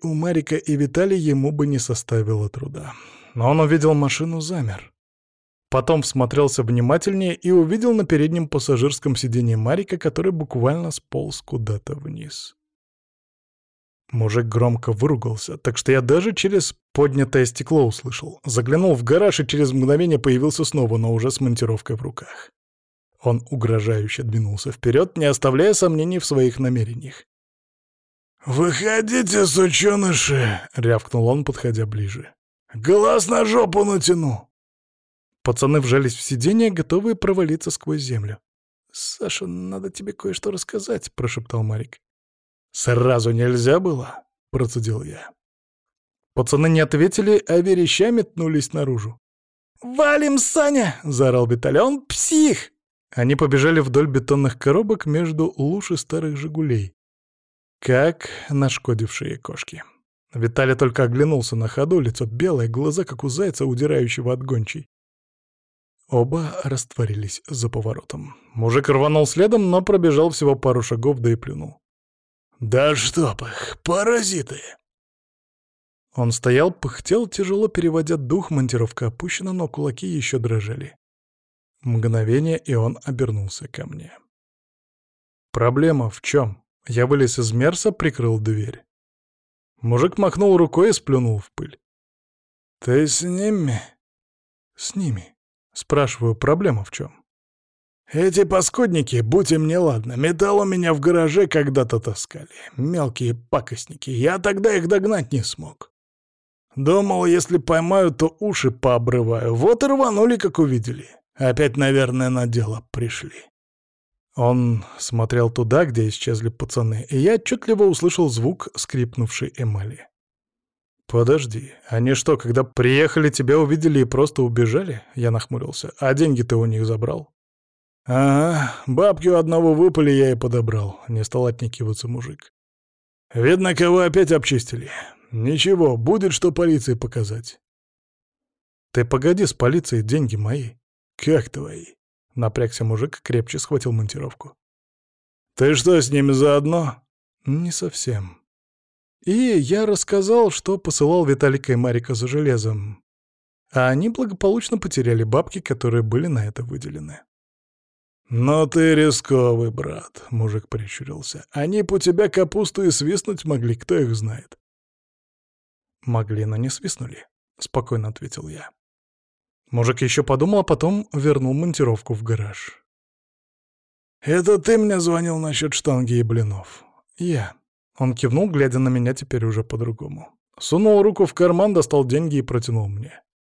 у Марика и Виталия ему бы не составило труда. Но он увидел машину, замер. Потом всмотрелся внимательнее и увидел на переднем пассажирском сиденье Марика, который буквально сполз куда-то вниз. Мужик громко выругался, так что я даже через поднятое стекло услышал. Заглянул в гараж и через мгновение появился снова, но уже с монтировкой в руках. Он угрожающе двинулся вперед, не оставляя сомнений в своих намерениях. «Выходите, сучёныши!» — рявкнул он, подходя ближе. «Глаз на жопу натяну!» Пацаны вжались в сиденье, готовые провалиться сквозь землю. «Саша, надо тебе кое-что рассказать», — прошептал Марик. «Сразу нельзя было?» — процедил я. Пацаны не ответили, а вереща метнулись наружу. «Валим, Саня!» — заорал Виталий. «Он псих!» Они побежали вдоль бетонных коробок между луж и старых «Жигулей», как нашкодившие кошки. Виталий только оглянулся на ходу, лицо белое, глаза, как у зайца, удирающего от гончей. Оба растворились за поворотом. Мужик рванул следом, но пробежал всего пару шагов, да и плюнул. «Да чтоб их, паразиты!» Он стоял, пыхтел, тяжело переводя дух, монтировка опущена, но кулаки еще дрожали. Мгновение, и он обернулся ко мне. «Проблема в чем?» Я вылез из Мерса, прикрыл дверь. Мужик махнул рукой и сплюнул в пыль. «Ты с ними?» «С ними?» Спрашиваю, проблема в чем? «Эти паскудники, будь им неладно, металл у меня в гараже когда-то таскали. Мелкие пакостники, я тогда их догнать не смог. Думал, если поймаю, то уши пообрываю. Вот и рванули, как увидели. Опять, наверное, на дело пришли». Он смотрел туда, где исчезли пацаны, и я отчетливо услышал звук скрипнувшей эмали. «Подожди, они что, когда приехали, тебя увидели и просто убежали?» Я нахмурился. «А деньги ты у них забрал?» «Ага, бабки у одного выпали, я и подобрал», — не стал отнекиваться мужик. «Видно, кого опять обчистили. Ничего, будет что полиции показать». «Ты погоди с полицией, деньги мои». «Как твои?» — напрягся мужик, крепче схватил монтировку. «Ты что, с ними заодно?» «Не совсем». И я рассказал, что посылал Виталика и Марика за железом. А они благополучно потеряли бабки, которые были на это выделены. «Но ты рисковый, брат», — мужик прищурился. «Они б у тебя капусту и свистнуть могли, кто их знает». «Могли, но не свистнули», — спокойно ответил я. Мужик еще подумал, а потом вернул монтировку в гараж. «Это ты мне звонил насчет штанги и блинов?» «Я». Он кивнул, глядя на меня теперь уже по-другому. Сунул руку в карман, достал деньги и протянул мне.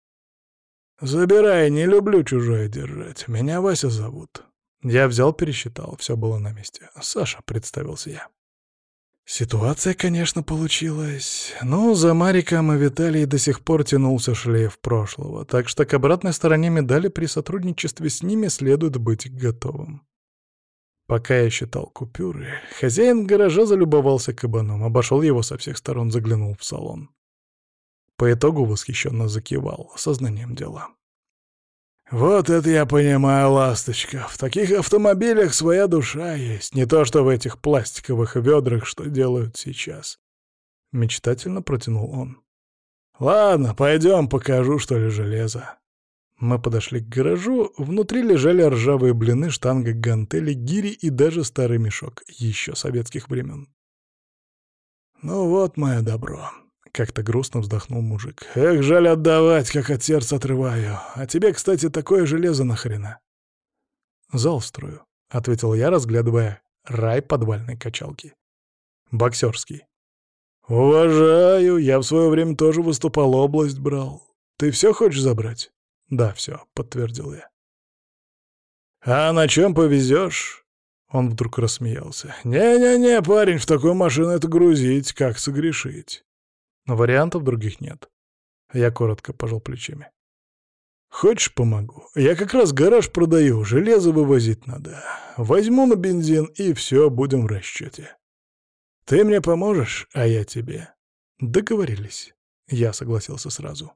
«Забирай, не люблю чужое держать. Меня Вася зовут». Я взял, пересчитал, все было на месте. «Саша», — представился я. Ситуация, конечно, получилась. Но за Мариком и Виталием до сих пор тянулся шлейф прошлого, так что к обратной стороне медали при сотрудничестве с ними следует быть готовым. Пока я считал купюры, хозяин гаража залюбовался кабаном, обошел его со всех сторон, заглянул в салон. По итогу восхищенно закивал, сознанием дела. «Вот это я понимаю, ласточка. В таких автомобилях своя душа есть, не то что в этих пластиковых ведрах, что делают сейчас». Мечтательно протянул он. «Ладно, пойдем, покажу, что ли, железо». Мы подошли к гаражу, внутри лежали ржавые блины, штанга, гантели, гири и даже старый мешок, еще советских времен. «Ну вот, мое добро», — как-то грустно вздохнул мужик. «Эх, жаль отдавать, как от сердца отрываю. А тебе, кстати, такое железо нахрена?» «Зал строю», — ответил я, разглядывая рай подвальной качалки. «Боксерский». «Уважаю, я в свое время тоже выступал, область брал. Ты все хочешь забрать?» «Да, все», — подтвердил я. «А на чем повезешь?» Он вдруг рассмеялся. «Не-не-не, парень, в такую машину это грузить, как согрешить». Но вариантов других нет. Я коротко пожал плечами. «Хочешь, помогу? Я как раз гараж продаю, железо вывозить надо. Возьму на бензин, и все, будем в расчете. Ты мне поможешь, а я тебе». Договорились. Я согласился сразу.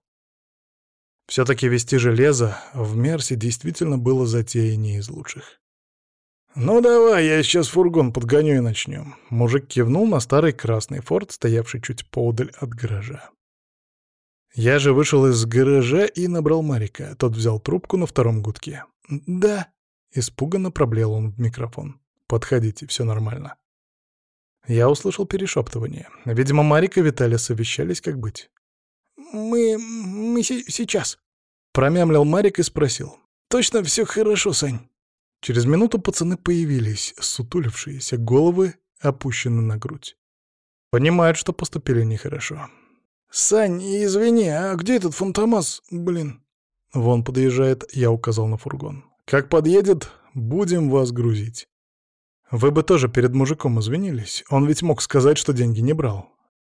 Все-таки везти железо в Мерсе действительно было затеей не из лучших. «Ну давай, я сейчас фургон подгоню и начнем». Мужик кивнул на старый красный форт, стоявший чуть поодаль от гаража. Я же вышел из гаража и набрал Марика. Тот взял трубку на втором гудке. «Да», — испуганно проблеял он в микрофон. «Подходите, все нормально». Я услышал перешептывание. Видимо, Марик и Виталя совещались, как быть. «Мы сейчас», — промямлил Марик и спросил. «Точно все хорошо, Сань?» Через минуту пацаны появились, сутулившиеся, головы опущены на грудь. Понимают, что поступили нехорошо. «Сань, извини, а где этот Фантомас, блин?» «Вон подъезжает», — я указал на фургон. «Как подъедет, будем вас грузить». «Вы бы тоже перед мужиком извинились. Он ведь мог сказать, что деньги не брал».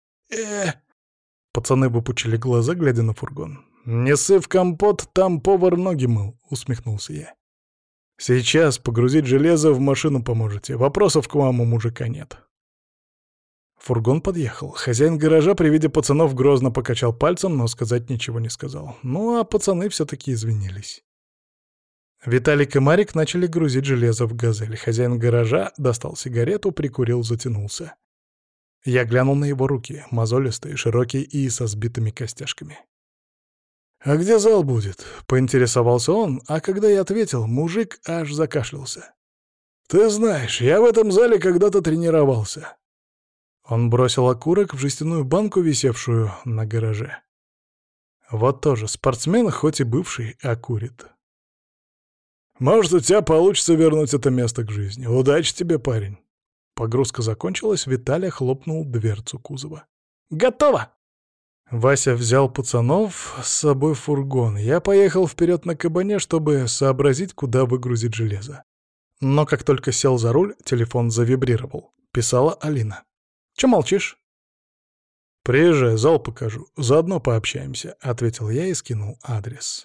Пацаны выпучили глаза, глядя на фургон. «Не ссы в компот, там повар ноги мыл», — усмехнулся я. «Сейчас погрузить железо в машину поможете. Вопросов к вам у мужика нет». Фургон подъехал. Хозяин гаража при виде пацанов грозно покачал пальцем, но сказать ничего не сказал. Ну, а пацаны все-таки извинились. Виталик и Марик начали грузить железо в «Газель». Хозяин гаража достал сигарету, прикурил, затянулся. Я глянул на его руки, мозолистые, широкие и со сбитыми костяшками. «А где зал будет?» — поинтересовался он, а когда я ответил, мужик аж закашлялся. «Ты знаешь, я в этом зале когда-то тренировался». Он бросил окурок в жестяную банку, висевшую на гараже. Вот тоже спортсмен, хоть и бывший, а курит. «Может, у тебя получится вернуть это место к жизни. Удачи тебе, парень». Погрузка закончилась, Виталя хлопнул дверцу кузова. «Готово!» Вася взял пацанов с собой в фургон. Я поехал вперед на кабане, чтобы сообразить, куда выгрузить железо. Но как только сел за руль, телефон завибрировал. Писала Алина. «Чё молчишь?» «Приезжай, зал покажу. Заодно пообщаемся», — ответил я и скинул адрес.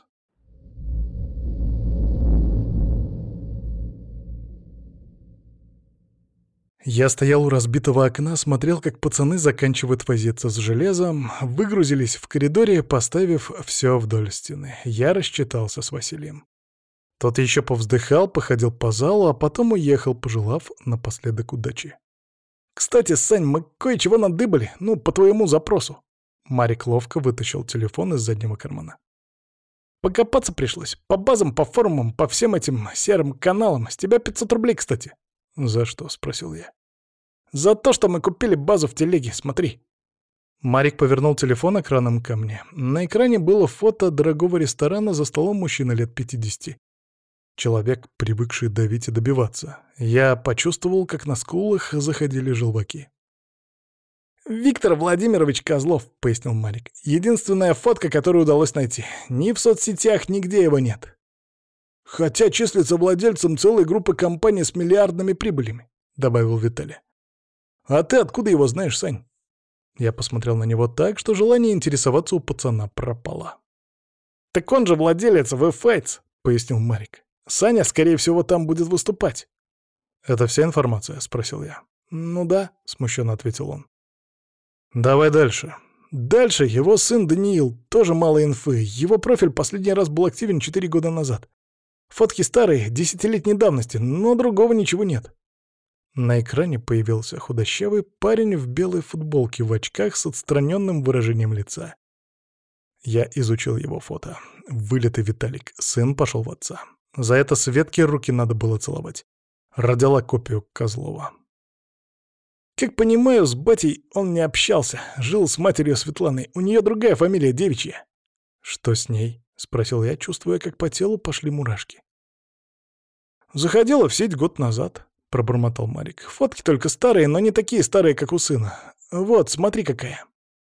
Я стоял у разбитого окна, смотрел, как пацаны заканчивают возиться с железом, выгрузились в коридоре, поставив все вдоль стены. Я рассчитался с Василием. Тот еще повздыхал, походил по залу, а потом уехал, пожелав напоследок удачи. «Кстати, Сань, мы кое-чего надыбали, по твоему запросу». Марик ловко вытащил телефон из заднего кармана. «Покопаться пришлось. По базам, по форумам, по всем этим серым каналам. С тебя 500 рублей, кстати». «За что?» — спросил я. «За то, что мы купили базу в телеге, смотри». Марик повернул телефон экраном ко мне. На экране было фото дорогого ресторана, за столом мужчина лет 50. Человек, привыкший давить и добиваться. Я почувствовал, как на скулах заходили желваки. «Виктор Владимирович Козлов», — пояснил Марик. «Единственная фотка, которую удалось найти. Ни в соцсетях, нигде его нет». «Хотя числится владельцем целой группы компаний с миллиардными прибылями», — добавил Виталий. «А ты откуда его знаешь, Сань?» Я посмотрел на него так, что желание интересоваться у пацана пропало. «Так он же владелец V-Fights», — пояснил Марик. «Саня, скорее всего, там будет выступать». «Это вся информация?» — спросил я. «Ну да», — смущенно ответил он. «Давай дальше». Дальше его сын Даниил, тоже мало инфы. Его профиль последний раз был активен 4 года назад. Фотки старые, 10-летней давности, но другого ничего нет. На экране появился худощавый парень в белой футболке в очках с отстраненным выражением лица. Я изучил его фото. Вылитый Виталик, сын пошел в отца. За это Светке руки надо было целовать. Родила копию Козлова. Как понимаю, с батей он не общался, жил с матерью Светланой, у нее другая фамилия, девичья. «Что с ней?» — спросил я, чувствуя, как по телу пошли мурашки. «Заходила в сеть год назад», — пробормотал Марик. «Фотки только старые, но не такие старые, как у сына. Вот, смотри какая».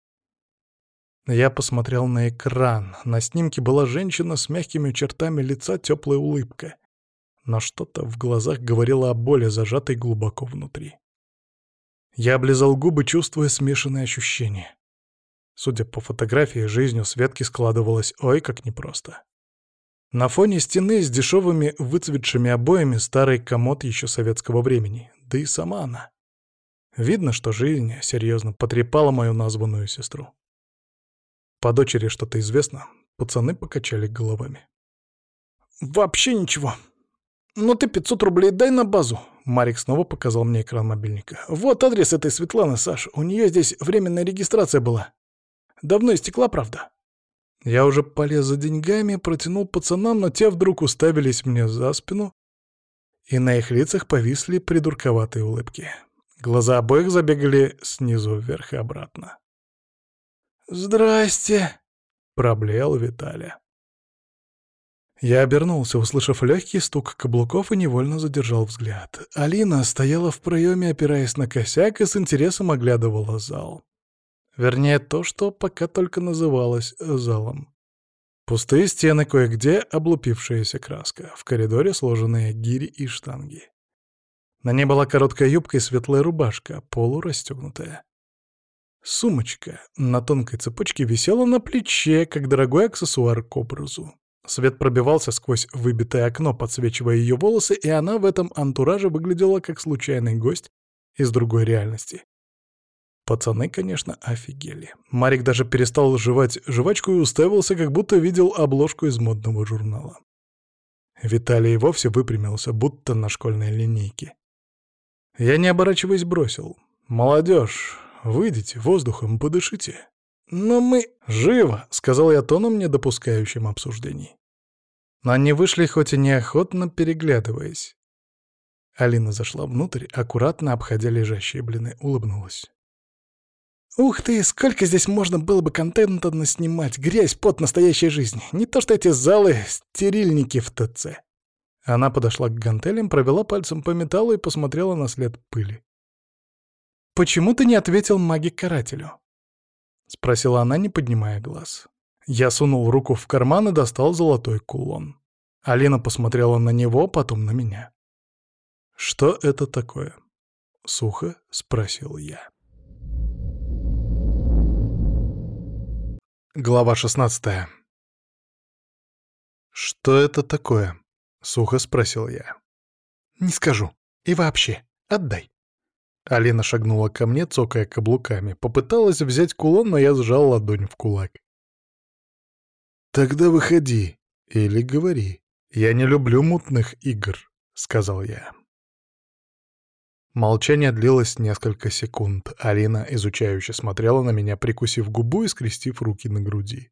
Я посмотрел на экран. На снимке была женщина с мягкими чертами лица, теплая улыбка. Но что-то в глазах говорило о боли, зажатой глубоко внутри. Я облизал губы, чувствуя смешанные ощущения. Судя по фотографии, жизнь у Светки складывалась ой как непросто. На фоне стены с дешевыми выцветшими обоями старый комод еще советского времени, да и сама она. Видно, что жизнь серьезно потрепала мою названную сестру. По дочери что-то известно, пацаны покачали головами. «Вообще ничего». «Ну ты 500 рублей дай на базу». Марик снова показал мне экран мобильника. «Вот адрес этой Светланы, Саш. У нее здесь временная регистрация была. Давно истекла, правда?» Я уже полез за деньгами, протянул пацанам, но те вдруг уставились мне за спину, и на их лицах повисли придурковатые улыбки. Глаза обоих забегали снизу вверх и обратно. «Здрасте», — проблеял Виталя. Я обернулся, услышав легкий стук каблуков, и невольно задержал взгляд. Алина стояла в проеме, опираясь на косяк, и с интересом оглядывала зал. Вернее, то, что пока только называлось залом. Пустые стены, кое-где облупившаяся краска, в коридоре сложенные гири и штанги. На ней была короткая юбка и светлая рубашка, полурастегнутая. Сумочка на тонкой цепочке висела на плече, как дорогой аксессуар к образу. Свет пробивался сквозь выбитое окно, подсвечивая ее волосы, и она в этом антураже выглядела как случайный гость из другой реальности. Пацаны, конечно, офигели. Марик даже перестал жевать жвачку и уставился, как будто видел обложку из модного журнала. Виталий вовсе выпрямился, будто на школьной линейке. Я, не оборачиваясь, бросил: «Молодежь, выйдите, воздухом подышите». «Но мы...» «Живо!» — сказал я тоном, не допускающим обсуждений. Но они вышли, хоть и неохотно переглядываясь. Алина зашла внутрь, аккуратно обходя лежащие блины, улыбнулась. «Ух ты, сколько здесь можно было бы контента наснимать! Грязь, пот настоящей жизни! Не то что эти залы, стерильники в ТЦ!» Она подошла к гантелям, провела пальцем по металлу и посмотрела на след пыли. «Почему ты не ответил маге-карателю?» — спросила она, не поднимая глаз. Я сунул руку в карман и достал золотой кулон. Алина посмотрела на него, потом на меня. «Что это такое?» — сухо спросил я. Глава 16. «Что это такое?» — сухо спросил я. «Не скажу. И вообще, отдай». Алина шагнула ко мне, цокая каблуками. Попыталась взять кулон, но я сжал ладонь в кулак. «Тогда выходи. Или говори. Я не люблю мутных игр», — сказал я. Молчание длилось несколько секунд. Алина изучающе смотрела на меня, прикусив губу и скрестив руки на груди.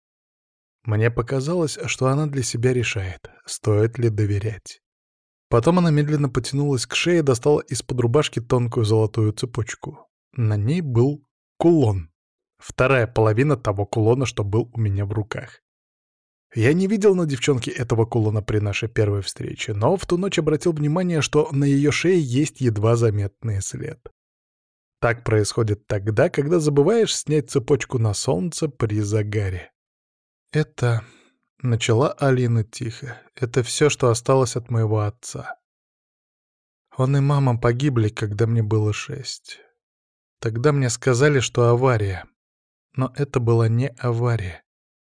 Мне показалось, что она для себя решает, стоит ли доверять. Потом она медленно потянулась к шее и достала из-под рубашки тонкую золотую цепочку. На ней был кулон. Вторая половина того кулона, что был у меня в руках. Я не видел на девчонке этого кулона при нашей первой встрече, но в ту ночь обратил внимание, что на ее шее есть едва заметный след. Так происходит тогда, когда забываешь снять цепочку на солнце при загаре. «Это...» — начала Алина тихо. «Это все, что осталось от моего отца. Он и мама погибли, когда мне было 6. Тогда мне сказали, что авария. Но это была не авария.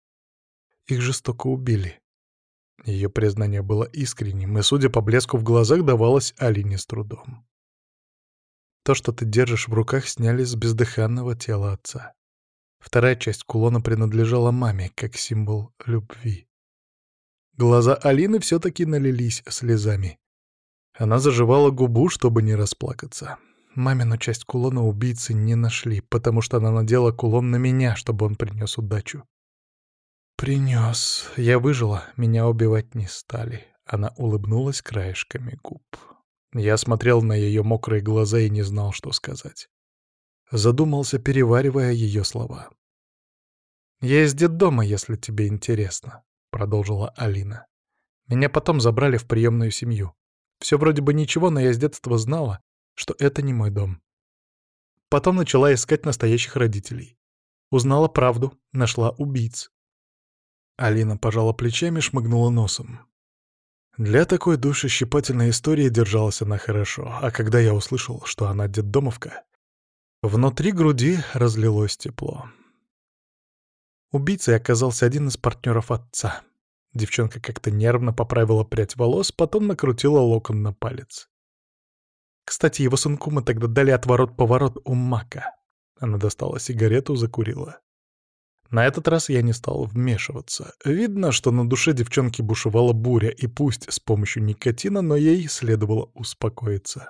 Их жестоко убили». Ее признание было искренним, и, судя по блеску в глазах, давалось Алине с трудом. «То, что ты держишь в руках, сняли с бездыханного тела отца. Вторая часть кулона принадлежала маме, как символ любви». Глаза Алины все-таки налились слезами. Она заживала губу, чтобы не расплакаться. Мамину часть кулона убийцы не нашли, потому что она надела кулон на меня, чтобы он принес удачу. «Принес. Я выжила, меня убивать не стали». Она улыбнулась краешками губ. Я смотрел на ее мокрые глаза и не знал, что сказать. Задумался, переваривая ее слова. «Я из детдома, если тебе интересно», — продолжила Алина. «Меня потом забрали в приемную семью. Все вроде бы ничего, но я с детства знала, что это не мой дом. Потом начала искать настоящих родителей. Узнала правду, нашла убийц». Алина пожала плечами, шмыгнула носом. Для такой душещипательной истории держалась она хорошо, а когда я услышал, что она детдомовка, внутри груди разлилось тепло. Убийцей оказался один из партнеров отца. Девчонка как-то нервно поправила прядь волос, потом накрутила локон на палец. Кстати, его сынку мы тогда дали отворот-поворот у Мака. Она достала сигарету, закурила. На этот раз я не стал вмешиваться. Видно, что на душе девчонки бушевала буря, и пусть с помощью никотина, но ей следовало успокоиться.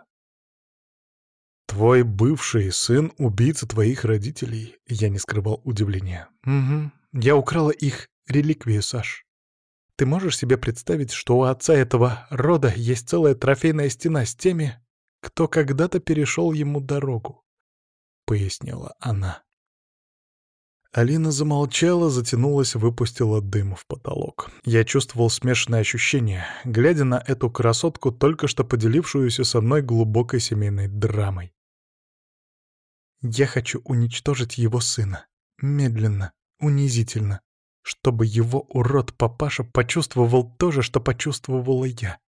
«Твой бывший сын — убийца твоих родителей?» Я не скрывал удивления. «Угу. Я украла их реликвию, Саш. Ты можешь себе представить, что у отца этого рода есть целая трофейная стена с теми, кто когда-то перешел ему дорогу?» — пояснила она. Алина замолчала, затянулась, выпустила дым в потолок. Я чувствовал смешанные ощущения, глядя на эту красотку, только что поделившуюся со мной глубокой семейной драмой. «Я хочу уничтожить его сына. Медленно, унизительно, чтобы его урод-папаша почувствовал то же, что почувствовала я.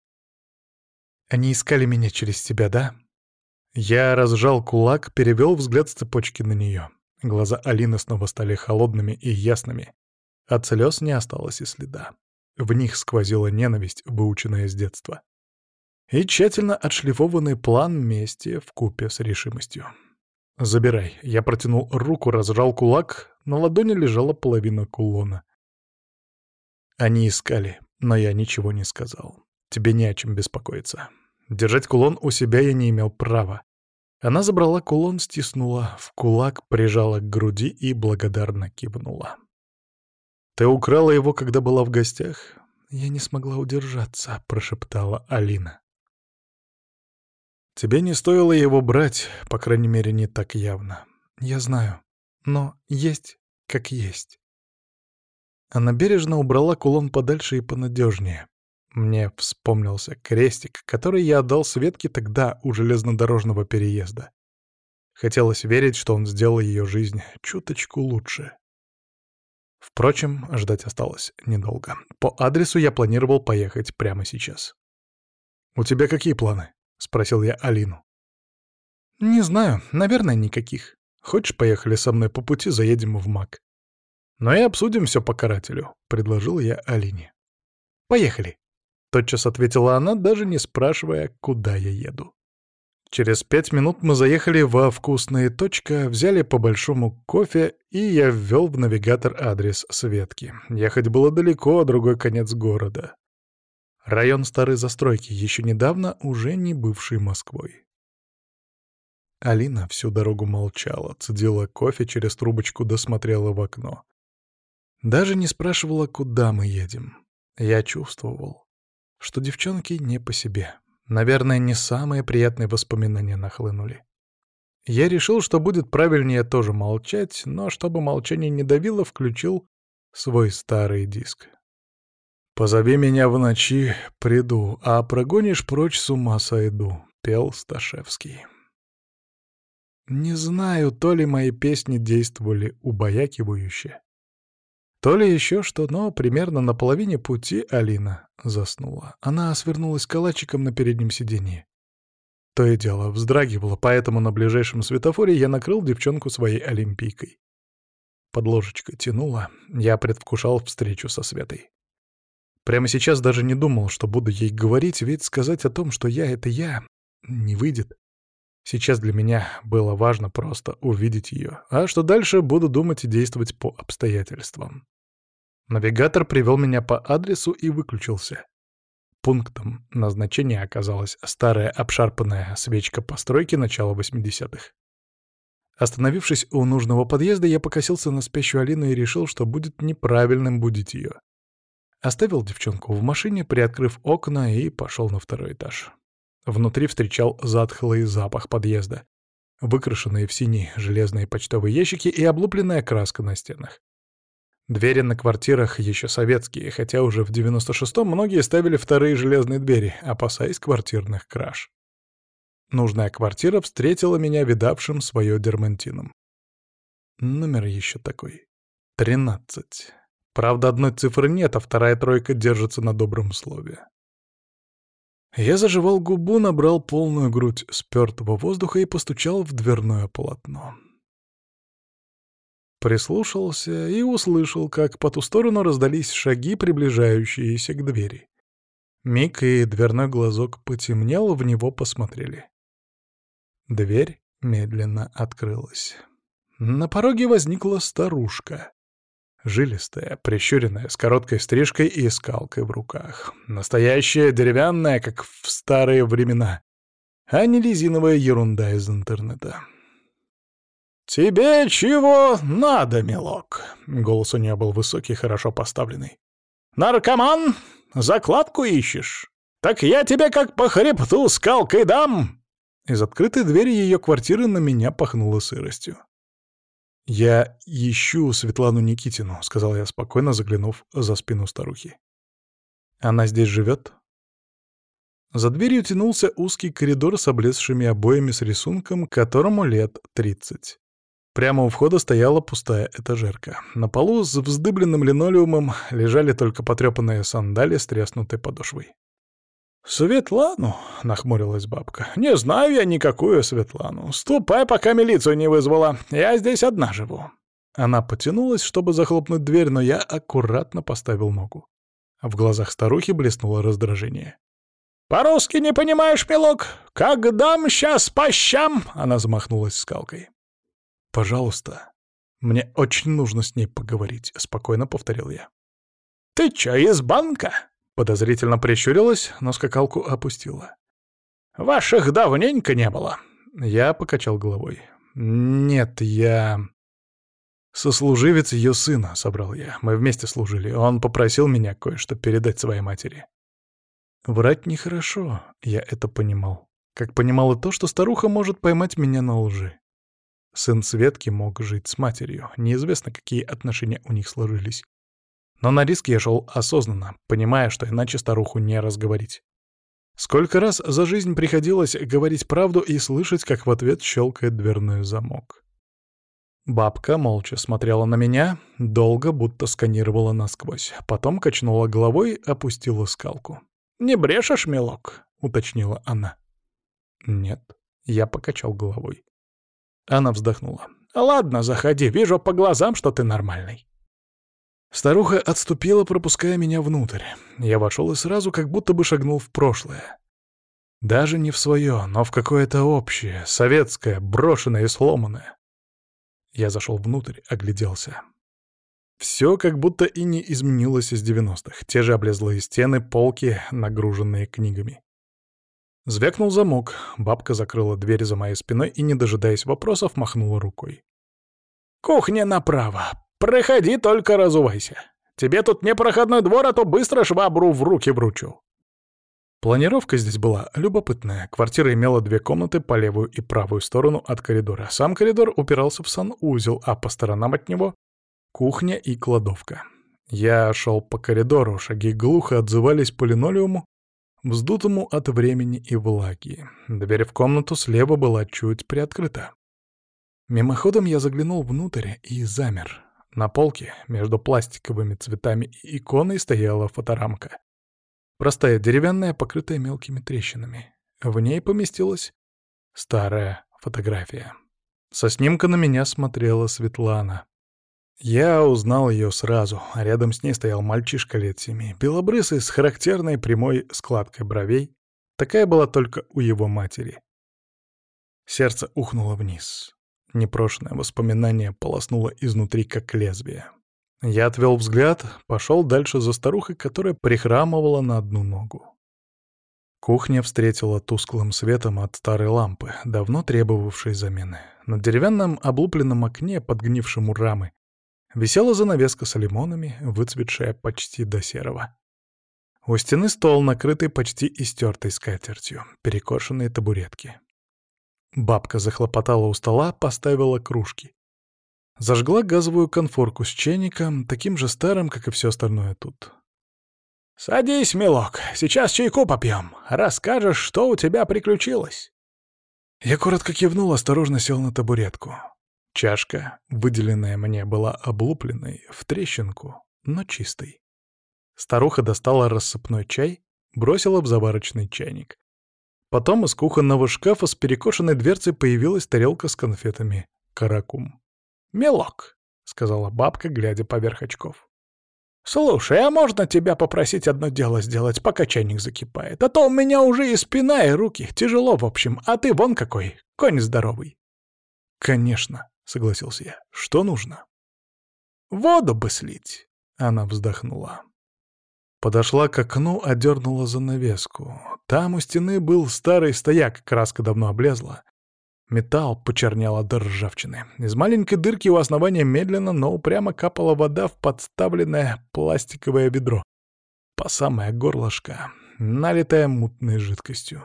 Они искали меня через тебя, да?» Я разжал кулак, перевел взгляд с цепочки на нее. Глаза Алины снова стали холодными и ясными. От слез не осталось и следа. В них сквозила ненависть, выученная с детства. И тщательно отшлифованный план мести вкупе с решимостью. «Забирай». Я протянул руку, разжал кулак, на ладони лежала половина кулона. Они искали, но я ничего не сказал. Тебе не о чем беспокоиться. Держать кулон у себя я не имел права. Она забрала кулон, стиснула в кулак, прижала к груди и благодарно кивнула. «Ты украла его, когда была в гостях?» «Я не смогла удержаться», — прошептала Алина. «Тебе не стоило его брать, по крайней мере, не так явно. Я знаю, но есть как есть». Она бережно убрала кулон подальше и понадежнее. Мне вспомнился крестик, который я отдал Светке тогда у железнодорожного переезда. Хотелось верить, что он сделал ее жизнь чуточку лучше. Впрочем, ждать осталось недолго. По адресу я планировал поехать прямо сейчас. «У тебя какие планы?» — спросил я Алину. «Не знаю, наверное, никаких. Хочешь, поехали со мной по пути, заедем в МАК. Но и обсудим все по карателю», — предложил я Алине. «Поехали», — тотчас ответила она, даже не спрашивая, куда я еду. Через 5 минут мы заехали во «Вкусные точка», взяли по большому кофе, и я ввел в навигатор адрес Светки. Ехать было далеко, другой конец города. Район старой застройки, еще недавно уже не бывший Москвой. Алина всю дорогу молчала, цедила кофе через трубочку, досмотрела в окно. Даже не спрашивала, куда мы едем. Я чувствовал, что девчонки не по себе. Наверное, не самые приятные воспоминания нахлынули. Я решил, что будет правильнее тоже молчать, но чтобы молчание не давило, включил свой старый диск. «Позови меня в ночи, приду, а прогонишь прочь, с ума сойду», — пел Сташевский. Не знаю, то ли мои песни действовали убаюкивающе, то ли еще что, но примерно на половине пути Алина заснула. Она свернулась калачиком на переднем сиденье. То и дело вздрагивала, поэтому на ближайшем светофоре я накрыл девчонку своей олимпийкой. Под ложечкой тянуло, я предвкушал встречу со Светой. Прямо сейчас даже не думал, что буду ей говорить, ведь сказать о том, что я — это я, не выйдет. Сейчас для меня было важно просто увидеть ее, а что дальше, буду думать и действовать по обстоятельствам. Навигатор привел меня по адресу и выключился. Пунктом назначения оказалась старая обшарпанная свечка постройки начала 80-х. Остановившись у нужного подъезда, я покосился на спящую Алину и решил, что будет неправильным будить ее. Оставил девчонку в машине, приоткрыв окна, и пошел на второй этаж. Внутри встречал затхлый запах подъезда, выкрашенные в синий железные почтовые ящики и облупленная краска на стенах. Двери на квартирах еще советские, хотя уже в 96-м многие ставили вторые железные двери, опасаясь квартирных краж. Нужная квартира встретила меня видавшим свое дермантином. Номер еще такой. 13. Правда, одной цифры нет, а вторая тройка держится на добром слове. Я заживал губу, набрал полную грудь спёртого воздуха и постучал в дверное полотно. Прислушался и услышал, как по ту сторону раздались шаги, приближающиеся к двери. Миг, и дверной глазок потемнел, в него посмотрели. Дверь медленно открылась. На пороге возникла старушка. Жилистая, прищуренная, с короткой стрижкой и скалкой в руках. Настоящая, деревянная, как в старые времена, а не резиновая ерунда из интернета. «Тебе чего надо, милок?» Голос у нее был высокий, хорошо поставленный. «Наркоман? Закладку ищешь? Так я тебе как по хребту скалкой дам!» Из открытой двери ее квартиры на меня пахнуло сыростью. «Я ищу Светлану Никитину», — сказал я спокойно, заглянув за спину старухи. «Она здесь живет?» За дверью тянулся узкий коридор с облезшими обоями с рисунком, которому лет 30. Прямо у входа стояла пустая этажерка. На полу с вздыбленным линолеумом лежали только потрепанные сандали с треснутой подошвой. «Светлану?» — нахмурилась бабка. «Не знаю я никакую Светлану. Ступай, пока милицию не вызвала. Я здесь одна живу». Она потянулась, чтобы захлопнуть дверь, но я аккуратно поставил ногу. В глазах старухи блеснуло раздражение. «По-русски не понимаешь, милок? Как дам сейчас по щам!» Она замахнулась скалкой. «Пожалуйста, мне очень нужно с ней поговорить», — спокойно повторил я. «Ты чё, из банка?» Подозрительно прищурилась, но скакалку опустила. «Ваших давненько не было». Я покачал головой. «Нет, я...» «Сослуживец ее сына», — собрал я. Мы вместе служили. Он попросил меня кое-что передать своей матери. Врать нехорошо, я это понимал. Как понимал и то, что старуха может поймать меня на лжи. Сын Светки мог жить с матерью. Неизвестно, какие отношения у них сложились. Но на риск я шел осознанно, понимая, что иначе старуху не разговорить. Сколько раз за жизнь приходилось говорить правду и слышать, как в ответ щелкает дверной замок. Бабка молча смотрела на меня, долго будто сканировала насквозь. Потом качнула головой, опустила скалку. «Не брешешь, милок?» — уточнила она. «Нет», — я покачал головой. Она вздохнула. «Ладно, заходи, вижу по глазам, что ты нормальный». Старуха отступила, пропуская меня внутрь. Я вошел и сразу как будто бы шагнул в прошлое. Даже не в свое, но в какое-то общее, советское, брошенное и сломанное. Я зашел внутрь, огляделся. Все как будто и не изменилось из 90-х. Те же облезлые стены, полки, нагруженные книгами. Звякнул замок, бабка закрыла дверь за моей спиной и, не дожидаясь вопросов, махнула рукой. «Кухня направо. Проходи, только разувайся. Тебе тут не проходной двор, а то быстро швабру в руки вручу». Планировка здесь была любопытная. Квартира имела 2 комнаты по левую и правую сторону от коридора. Сам коридор упирался в санузел, а по сторонам от него — кухня и кладовка. Я шел по коридору, шаги глухо отзывались по линолеуму, вздутому от времени и влаги. Дверь в комнату слева была чуть приоткрыта. Мимоходом я заглянул внутрь и замер. На полке между пластиковыми цветами и иконой стояла фоторамка. Простая деревянная, покрытая мелкими трещинами. В ней поместилась старая фотография. Со снимка на меня смотрела Светлана. Я узнал ее сразу. Рядом с ней стоял мальчишка лет 7, белобрысый, с характерной прямой складкой бровей. Такая была только у его матери. Сердце ухнуло вниз. Непрошенное воспоминание полоснуло изнутри, как лезвие. Я отвел взгляд, пошел дальше за старухой, которая прихрамывала на одну ногу. Кухня встретила тусклым светом от старой лампы, давно требовавшей замены. На деревянном облупленном окне, подгнившем у рамы, висела занавеска с лимонами, выцветшая почти до серого. У стены стол, накрытый почти истертой скатертью, перекошенные табуретки. Бабка захлопотала у стола, поставила кружки. Зажгла газовую конфорку с чайником, таким же старым, как и все остальное тут. «Садись, милок, сейчас чайку попьем. Расскажешь, что у тебя приключилось». Я коротко кивнул, осторожно сел на табуретку. Чашка, выделенная мне, была облупленной, в трещинку, но чистой. Старуха достала рассыпной чай, бросила в заварочный чайник. Потом из кухонного шкафа с перекошенной дверцей появилась тарелка с конфетами «Каракум». «Милок», — сказала бабка, глядя поверх очков. «Слушай, а можно тебя попросить одно дело сделать, пока чайник закипает? А то у меня уже и спина, и руки. Тяжело, в общем, а ты вон какой, конь здоровый». «Конечно», — согласился я. «Что нужно?» Воду бы слить!» Она вздохнула. Подошла к окну, одернула занавеску. Там у стены был старый стояк, краска давно облезла. Металл почернел от ржавчины. Из маленькой дырки у основания медленно, но упрямо капала вода в подставленное пластиковое ведро. По самое горлышко, налитое мутной жидкостью.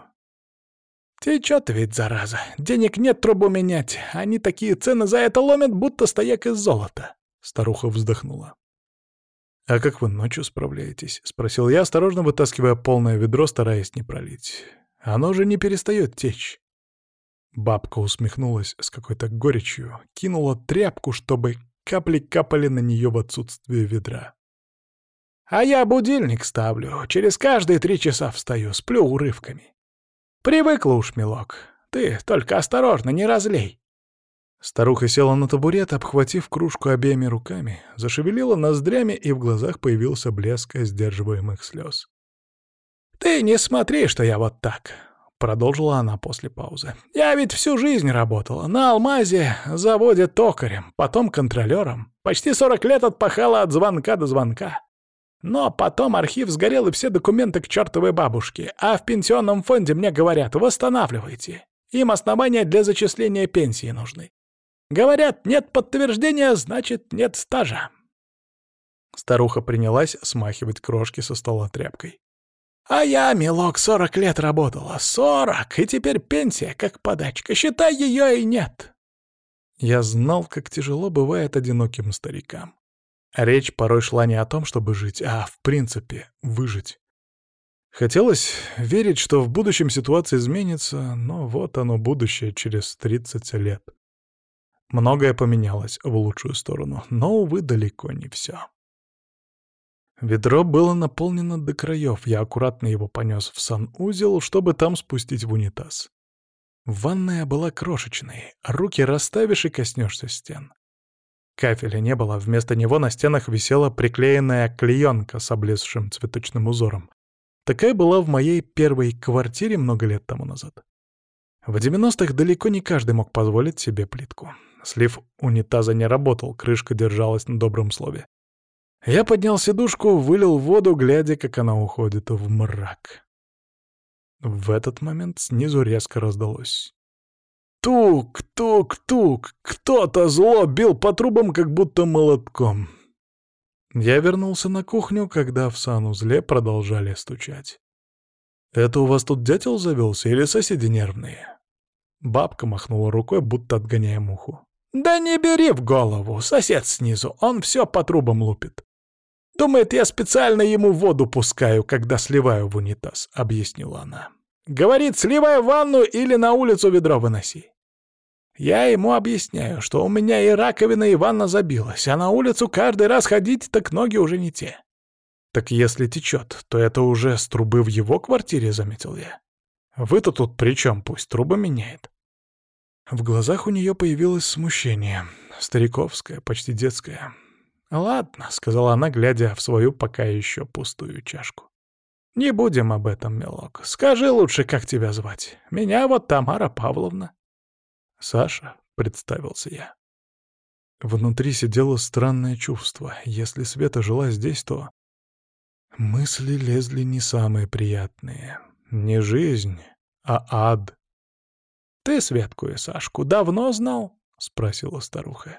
«Течет ведь, зараза! Денег нет трубу менять! Они такие цены за это ломят, будто стояк из золота!» Старуха вздохнула. «А как вы ночью справляетесь?» — спросил я, осторожно вытаскивая полное ведро, стараясь не пролить. «Оно же не перестает течь». Бабка усмехнулась с какой-то горечью, кинула тряпку, чтобы капли капали на нее в отсутствие ведра. «А я будильник ставлю, через каждые 3 часа встаю, сплю урывками. Привыкла уж, милок, ты только осторожно, не разлей». Старуха села на табурет, обхватив кружку обеими руками, зашевелила ноздрями, и в глазах появился блеск сдерживаемых слез. «Ты не смотри, что я вот так», — продолжила она после паузы. «Я ведь всю жизнь работала. На «Алмазе», заводе токарем, потом контролером. Почти 40 лет отпахала от звонка до звонка. Но потом архив сгорел и все документы к чертовой бабушке, а в пенсионном фонде мне говорят: восстанавливайте. Им основания для зачисления пенсии нужны. Говорят, нет подтверждения, значит, нет стажа». Старуха принялась смахивать крошки со стола тряпкой. «А я, милок, 40 лет работала. 40! И теперь пенсия, как подачка. Считай, ее и нет». Я знал, как тяжело бывает одиноким старикам. Речь порой шла не о том, чтобы жить, а, в принципе, выжить. Хотелось верить, что в будущем ситуация изменится, но вот оно, будущее через 30 лет. Многое поменялось в лучшую сторону, но, увы, далеко не все. Ведро было наполнено до краев, я аккуратно его понес в санузел, чтобы там спустить в унитаз. Ванная была крошечной, руки расставишь и коснешься стен. Кафеля не было, вместо него на стенах висела приклеенная клеенка с облезшим цветочным узором. Такая была в моей первой квартире много лет тому назад. В 90-х далеко не каждый мог позволить себе плитку. Слив унитаза не работал, крышка держалась на добром слове. Я поднял сидушку, вылил воду, глядя, как она уходит в мрак. В этот момент снизу резко раздалось. Тук-тук-тук! Кто-то зло бил по трубам, как будто молотком. Я вернулся на кухню, когда в санузле продолжали стучать. «Это у вас тут дятел завелся или соседи нервные?» Бабка махнула рукой, будто отгоняя муху. «Да не бери в голову, сосед снизу, он все по трубам лупит. Думает, я специально ему воду пускаю, когда сливаю в унитаз», — объяснила она. «Говорит, сливай в ванну или на улицу ведро выноси». Я ему объясняю, что у меня и раковина, и ванна забилась, а на улицу каждый раз ходить, так ноги уже не те. «Так если течет, то это уже с трубы в его квартире», — заметил я. «Вы-то тут при чем? Пусть труба меняет». В глазах у нее появилось смущение. Стариковское, почти детское. «Ладно», — сказала она, глядя в свою пока еще пустую чашку. «Не будем об этом, милок. Скажи лучше, как тебя звать. Меня вот Тамара Павловна». «Саша», — представился я. Внутри сидело странное чувство. Если Света жила здесь, то... Мысли лезли не самые приятные. Не жизнь, а ад. «Ты Светку и Сашку давно знал?» — спросила старуха.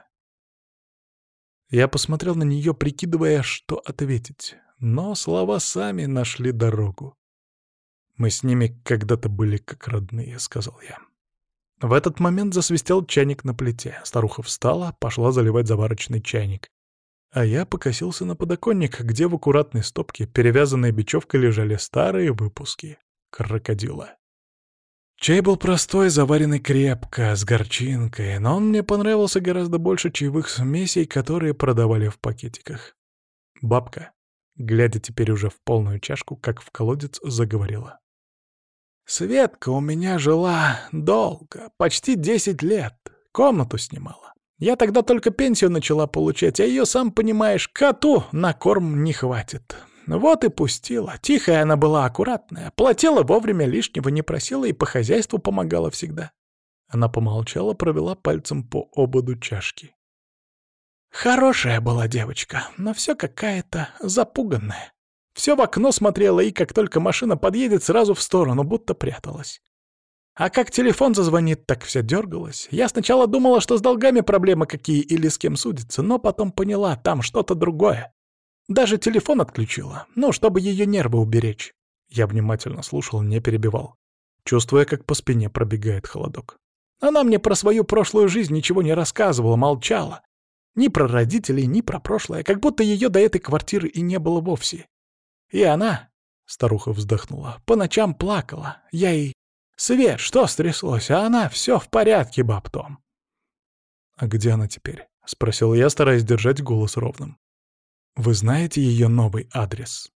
Я посмотрел на нее, прикидывая, что ответить, но слова сами нашли дорогу. «Мы с ними когда-то были как родные», — сказал я. В этот момент засвистел чайник на плите. Старуха встала, пошла заливать заварочный чайник. А я покосился на подоконник, где в аккуратной стопке, перевязанной бечевкой, лежали старые выпуски «Крокодила». Чай был простой, заваренный крепко, с горчинкой, но он мне понравился гораздо больше чаевых смесей, которые продавали в пакетиках. Бабка, глядя теперь уже в полную чашку, как в колодец, заговорила. «Светка у меня жила долго, почти 10 лет, комнату снимала. Я тогда только пенсию начала получать, а ее, сам понимаешь, коту на корм не хватит. Вот и пустила. Тихая она была, аккуратная, платила вовремя, лишнего не просила и по хозяйству помогала всегда». Она помолчала, провела пальцем по ободу чашки. Хорошая была девочка, но все какая-то запуганная. Все в окно смотрела и, как только машина подъедет, сразу в сторону, будто пряталась. А как телефон зазвонит, так вся дергалась. Я сначала думала, что с долгами проблемы какие или с кем судится, но потом поняла, там что-то другое. Даже телефон отключила, ну, чтобы ее нервы уберечь. Я внимательно слушал, не перебивал, чувствуя, как по спине пробегает холодок. Она мне про свою прошлую жизнь ничего не рассказывала, молчала. Ни про родителей, ни про прошлое, как будто ее до этой квартиры и не было вовсе. И она, старуха вздохнула, по ночам плакала. Я ей: «Свет, что стряслось?» А она: «Все в порядке, баб Том». «А где она теперь?» — спросил я, стараясь держать голос ровным. «Вы знаете ее новый адрес?»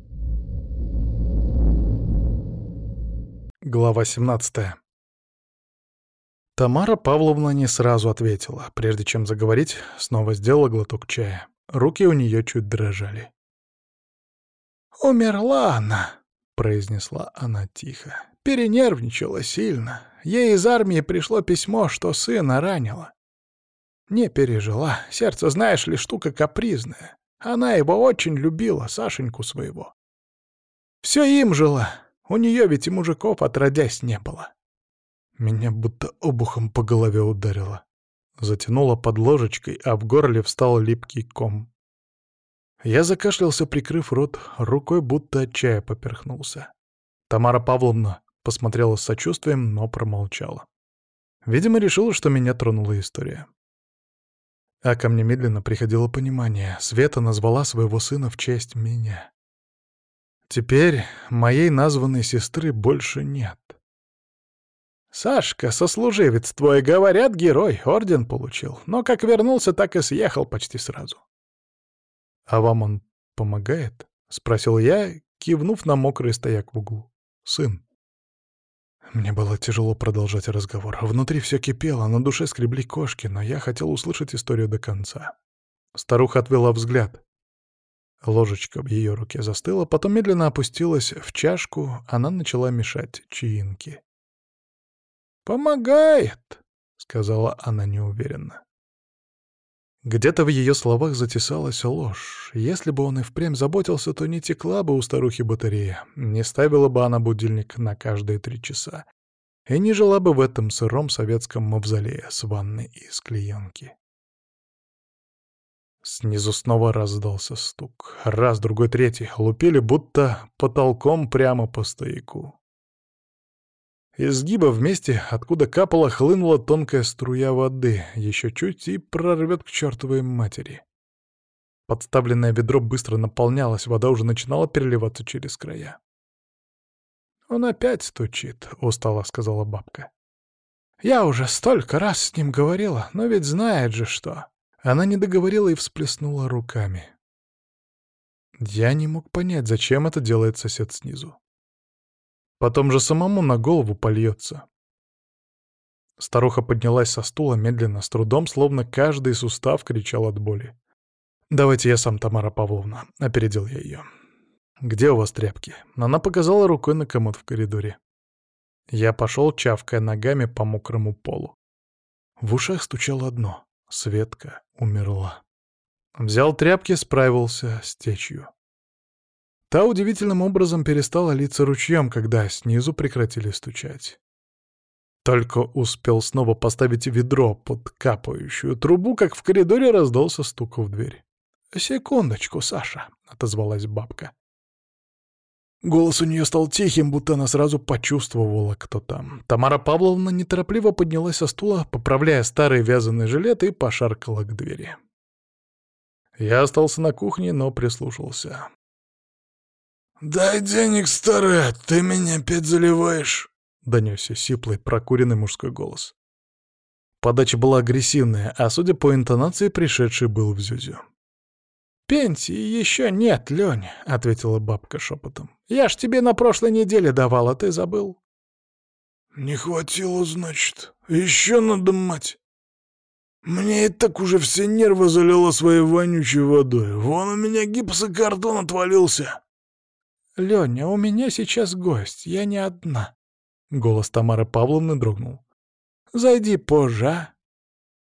Глава 17. Тамара Павловна не сразу ответила. Прежде чем заговорить, снова сделала глоток чая. Руки у нее чуть дрожали. «Умерла она», — произнесла она тихо. «Перенервничала сильно. Ей из армии пришло письмо, что сына ранило. Не пережила. Сердце, знаешь ли, штука капризная. Она его очень любила, Сашеньку своего. Все им жила. У нее ведь и мужиков отродясь не было». Меня будто обухом по голове ударило. Затянуло под ложечкой, а в горле встал липкий ком. Я закашлялся, прикрыв рот, рукой будто от чая поперхнулся. Тамара Павловна посмотрела с сочувствием, но промолчала. Видимо, решила, что меня тронула история. А ко мне медленно приходило понимание. Света назвала своего сына в честь меня. Теперь моей названной сестры больше нет. Сашка, сослуживец твой, говорят, герой, орден получил. Но как вернулся, так и съехал почти сразу. — А вам он помогает? — спросил я, кивнув на мокрый стояк в углу. — Сын. Мне было тяжело продолжать разговор. Внутри все кипело, на душе скребли кошки, но я хотел услышать историю до конца. Старуха отвела взгляд. Ложечка в ее руке застыла, потом медленно опустилась в чашку, она начала мешать чаинки. «Помогает», — сказала она неуверенно. Где-то в ее словах затесалась ложь. Если бы он и впрямь заботился, то не текла бы у старухи батарея, не ставила бы она будильник на каждые 3 часа и не жила бы в этом сыром советском мавзолее с ванной из клеенки. Снизу снова раздался стук. Раз, другой, третий. Лупили будто потолком прямо по стояку. Из сгиба в месте, откуда капала, хлынула тонкая струя воды, еще чуть и прорвет к чертовой матери. Подставленное ведро быстро наполнялось, вода уже начинала переливаться через края. «Он опять стучит», — устало сказала бабка. «Я уже столько раз с ним говорила, но ведь знает же что». Она не договорила и всплеснула руками. Я не мог понять, зачем это делает сосед снизу. Потом же самому на голову польется. Старуха поднялась со стула медленно, с трудом, словно каждый сустав кричал от боли. «Давайте я сам, Тамара Павловна», — опередил я ее. «Где у вас тряпки?» Она показала рукой на комод в коридоре. Я пошел, чавкая ногами по мокрому полу. В ушах стучало одно — Светка умерла. Взял тряпки, справился с течью. Та удивительным образом перестала литься ручьем, когда снизу прекратили стучать. Только успел снова поставить ведро под капающую трубу, как в коридоре раздался стук в дверь. «Секундочку, Саша», — отозвалась бабка. Голос у нее стал тихим, будто она сразу почувствовала, кто там. Тамара Павловна неторопливо поднялась со стула, поправляя старый вязаный жилет, и пошаркала к двери. Я остался на кухне, но прислушался. «Дай денег, старая, ты меня опять заливаешь», — донесся сиплый, прокуренный мужской голос. Подача была агрессивная, а судя по интонации, пришедший был в зюзю. «Пенсии еще нет, Лёня», — ответила бабка шепотом. «Я ж тебе на прошлой неделе давала, ты забыл?» «Не хватило, значит. Еще надо, мать. Мне и так уже все нервы залило своей вонючей водой. Вон у меня гипсокартон отвалился». «Лёня, у меня сейчас гость, я не одна». Голос Тамары Павловны дрогнул. «Зайди позже, а?»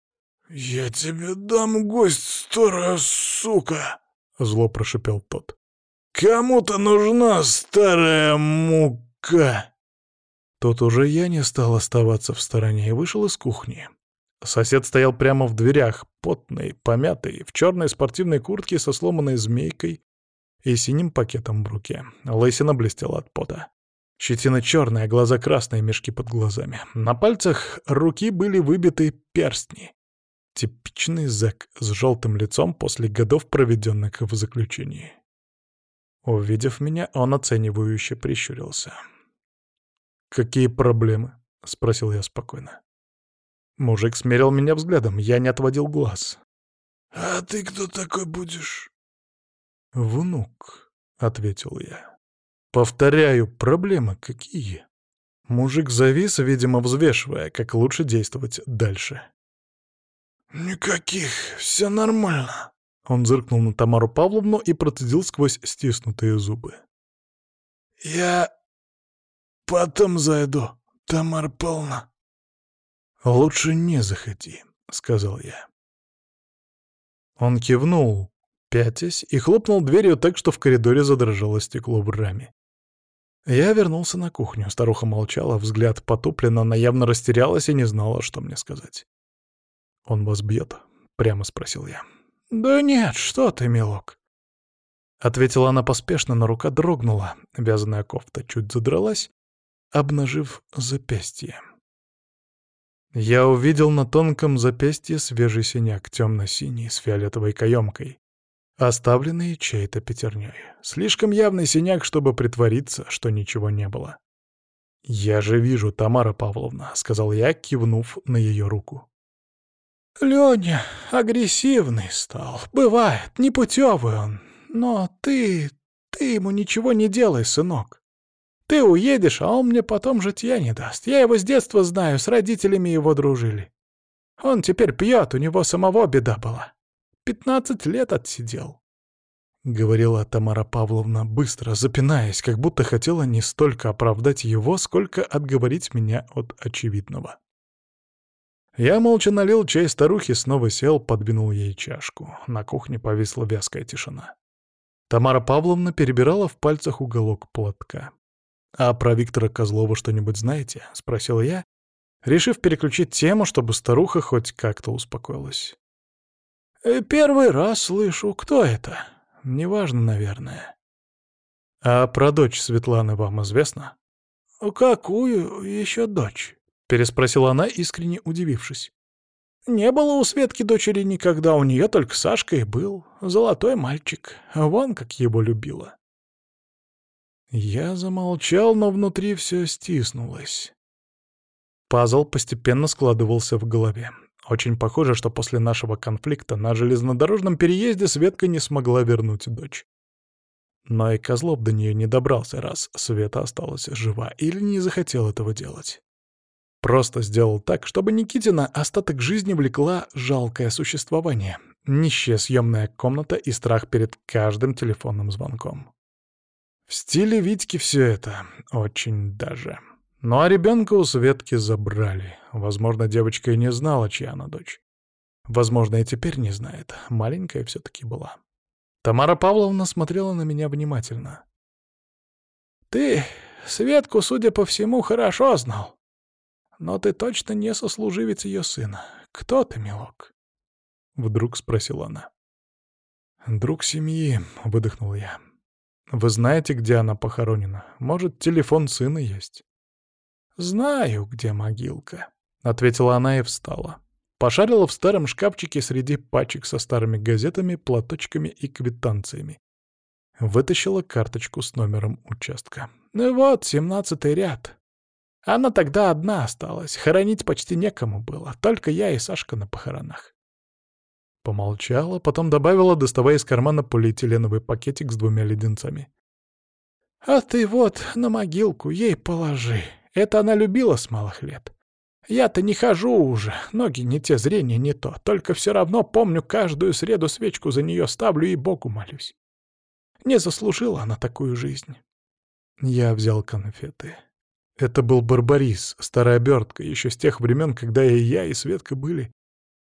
«Я тебе дам гость, старая сука!» — зло прошипел тот. «Кому-то нужна старая мука!» Тут уже я не стал оставаться в стороне и вышел из кухни. Сосед стоял прямо в дверях, потный, помятый, в черной спортивной куртке со сломанной змейкой и синим пакетом в руке. Лысина блестела от пота. Щетина черная, глаза красные, мешки под глазами. На пальцах руки были выбиты перстни. Типичный зэк с желтым лицом после годов, проведенных в заключении. Увидев меня, он оценивающе прищурился. «Какие проблемы?» — спросил я спокойно. Мужик смерил меня взглядом, я не отводил глаз. «А ты кто такой будешь?» «Внук», — ответил я. «Повторяю, проблемы какие?» Мужик завис, видимо, взвешивая, как лучше действовать дальше. «Никаких, все нормально». Он зыркнул на Тамару Павловну и процедил сквозь стиснутые зубы. «Я потом зайду, Тамара Павловна». «Лучше не заходи», — сказал я. Он кивнул, пятясь, и хлопнул дверью так, что в коридоре задрожало стекло в раме. Я вернулся на кухню. Старуха молчала, взгляд потуплен, она явно растерялась и не знала, что мне сказать. «Он вас бьет?» — прямо спросил я. «Да нет, что ты, милок!» Ответила она поспешно, но рука дрогнула. Вязаная кофта чуть задралась, обнажив запястье. Я увидел на тонком запястье свежий синяк, темно-синий, с фиолетовой каемкой, оставленный чьей-то пятерней. Слишком явный синяк, чтобы притвориться, что ничего не было. «Я же вижу, Тамара Павловна», — сказал я, кивнув на ее руку. «Леня агрессивный стал. Бывает, непутевый он. Но ты ему ничего не делай, сынок. Ты уедешь, а он мне потом житья не даст. Я его с детства знаю, с родителями его дружили. Он теперь пьет, у него самого беда была. 15 лет отсидел», — говорила Тамара Павловна, быстро запинаясь, как будто хотела не столько оправдать его, сколько отговорить меня от очевидного. Я молча налил чай старухе, снова сел, подвинул ей чашку. На кухне повисла вязкая тишина. Тамара Павловна перебирала в пальцах уголок платка. «А про Виктора Козлова что-нибудь знаете?» — спросил я, решив переключить тему, чтобы старуха хоть как-то успокоилась. «Первый раз слышу. Кто это? Неважно, наверное». «А про дочь Светланы вам известно?» «Какую еще дочь?» — переспросила она, искренне удивившись. «Не было у Светки дочери никогда, у нее только Сашка и был. Золотой мальчик. Вон как его любила». Я замолчал, но внутри все стиснулось. Пазл постепенно складывался в голове. Очень похоже, что после нашего конфликта на железнодорожном переезде Светка не смогла вернуть дочь. Но и Козлов до нее не добрался, раз Света осталась жива, или не захотел этого делать. Просто сделал так, чтобы Никитина остаток жизни влекла жалкое существование, нищая съемная комната и страх перед каждым телефонным звонком. В стиле Витьки все это, очень даже. Ну а ребенка у Светки забрали. Возможно, девочка и не знала, чья она дочь. Возможно, и теперь не знает. Маленькая все-таки была. Тамара Павловна смотрела на меня внимательно. «Ты Светку, судя по всему, хорошо знал. Но ты точно не сослуживец ее сына. Кто ты, милок?» Вдруг спросила она. «Друг семьи», — выдохнул я. «Вы знаете, где она похоронена? Может, телефон сына есть?» «Знаю, где могилка», — ответила она и встала. Пошарила в старом шкафчике среди пачек со старыми газетами, платочками и квитанциями. Вытащила карточку с номером участка. «Ну вот, 17-й ряд. Она тогда одна осталась, хоронить почти некому было, только я и Сашка на похоронах». Помолчала, потом добавила, доставая из кармана полиэтиленовый пакетик с 2 леденцами. «А ты вот на могилку ей положи. Это она любила с малых лет. Я-то не хожу уже, ноги не те, зрение не то. Только все равно помню, каждую среду свечку за нее ставлю и Богу молюсь. Не заслужила она такую жизнь». Я взял конфеты. Это был барбарис, старая обертка, еще с тех времен, когда и я, и Светка были.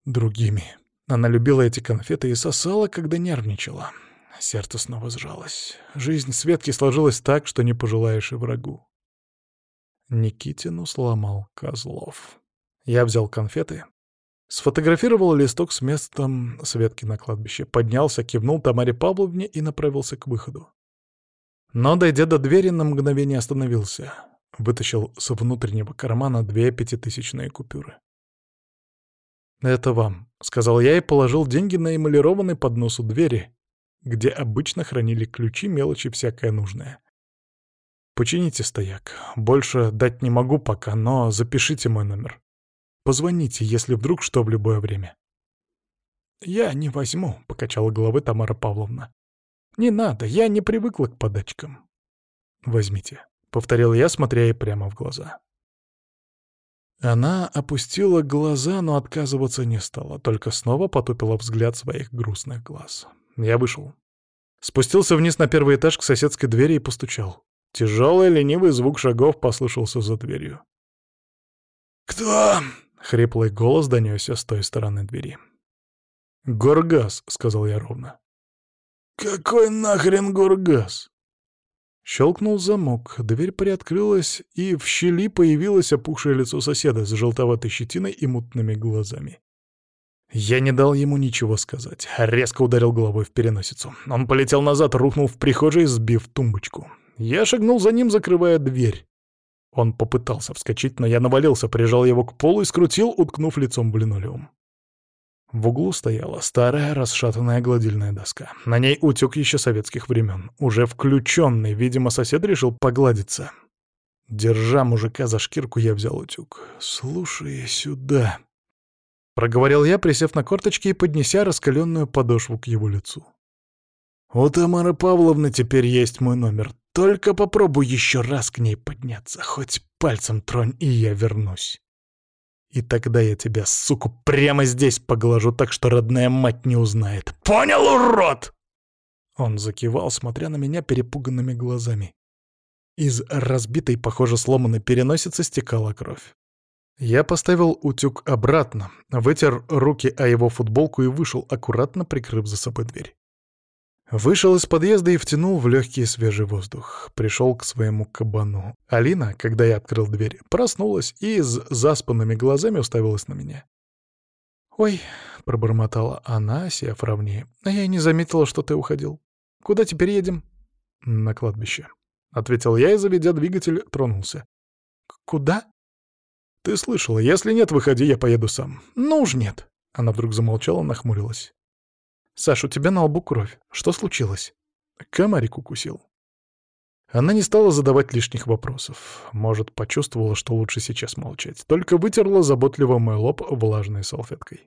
другими. Она любила эти конфеты и сосала, когда нервничала. Сердце снова сжалось. Жизнь Светки сложилась так, что не пожелаешь и врагу. Никитину сломал Козлов. Я взял конфеты, сфотографировал листок с местом Светки на кладбище, поднялся, кивнул Тамаре Павловне и направился к выходу. Но, дойдя до двери, на мгновение остановился. Вытащил с внутреннего кармана 2 пятитысячные купюры. «Это вам», — сказал я и положил деньги на эмалированный поднос у двери, где обычно хранили ключи, мелочи, всякое нужное. «Почините стояк. Больше дать не могу пока, но запишите мой номер. Позвоните, если вдруг что, в любое время». «Я не возьму», — покачала головой Тамара Павловна. «Не надо, я не привыкла к подачкам». «Возьмите», — повторил я, смотря ей прямо в глаза. Она опустила глаза, но отказываться не стала, только снова потупила взгляд своих грустных глаз. Я вышел. Спустился вниз на первый этаж к соседской двери и постучал. Тяжелый ленивый звук шагов послышался за дверью. «Кто?» — хриплый голос донесся с той стороны двери. «Горгаз», — сказал я ровно. «Какой нахрен Горгаз?» Щелкнул замок, дверь приоткрылась, и в щели появилось опухшее лицо соседа с желтоватой щетиной и мутными глазами. Я не дал ему ничего сказать, резко ударил головой в переносицу. Он полетел назад, рухнул в прихожей, сбив тумбочку. Я шагнул за ним, закрывая дверь. Он попытался вскочить, но я навалился, прижал его к полу и скрутил, уткнув лицом в линолеум. В углу стояла старая расшатанная гладильная доска. На ней утюг еще советских времен. Уже включенный, видимо, сосед решил погладиться. Держа мужика за шкирку, я взял утюг. «Слушай сюда», — проговорил я, присев на корточки и поднеся раскаленную подошву к его лицу. «У Тамары Павловны теперь есть мой номер. Только попробуй еще раз к ней подняться. Хоть пальцем тронь, и я вернусь. И тогда я тебя, суку, прямо здесь поглажу так, что родная мать не узнает. Понял, урод?» Он закивал, смотря на меня перепуганными глазами. Из разбитой, похоже, сломанной переносицы стекала кровь. Я поставил утюг обратно, вытер руки о его футболку и вышел, аккуратно прикрыв за собой дверь. Вышел из подъезда и втянул в легкий свежий воздух. Пришел к своему кабану. Алина, когда я открыл дверь, проснулась и с заспанными глазами уставилась на меня. «Ой», — пробормотала она, сев ровнее, — «а я не заметила, что ты уходил. Куда теперь едем?» «На кладбище», — ответил я и, заведя двигатель, тронулся. «Куда?» «Ты слышала, если нет, выходи, я поеду сам». «Ну уж нет». Она вдруг замолчала, нахмурилась. «Саш, у тебя на лбу кровь. Что случилось?» Комарик укусил. Она не стала задавать лишних вопросов. Может, почувствовала, что лучше сейчас молчать. Только вытерла заботливо мой лоб влажной салфеткой.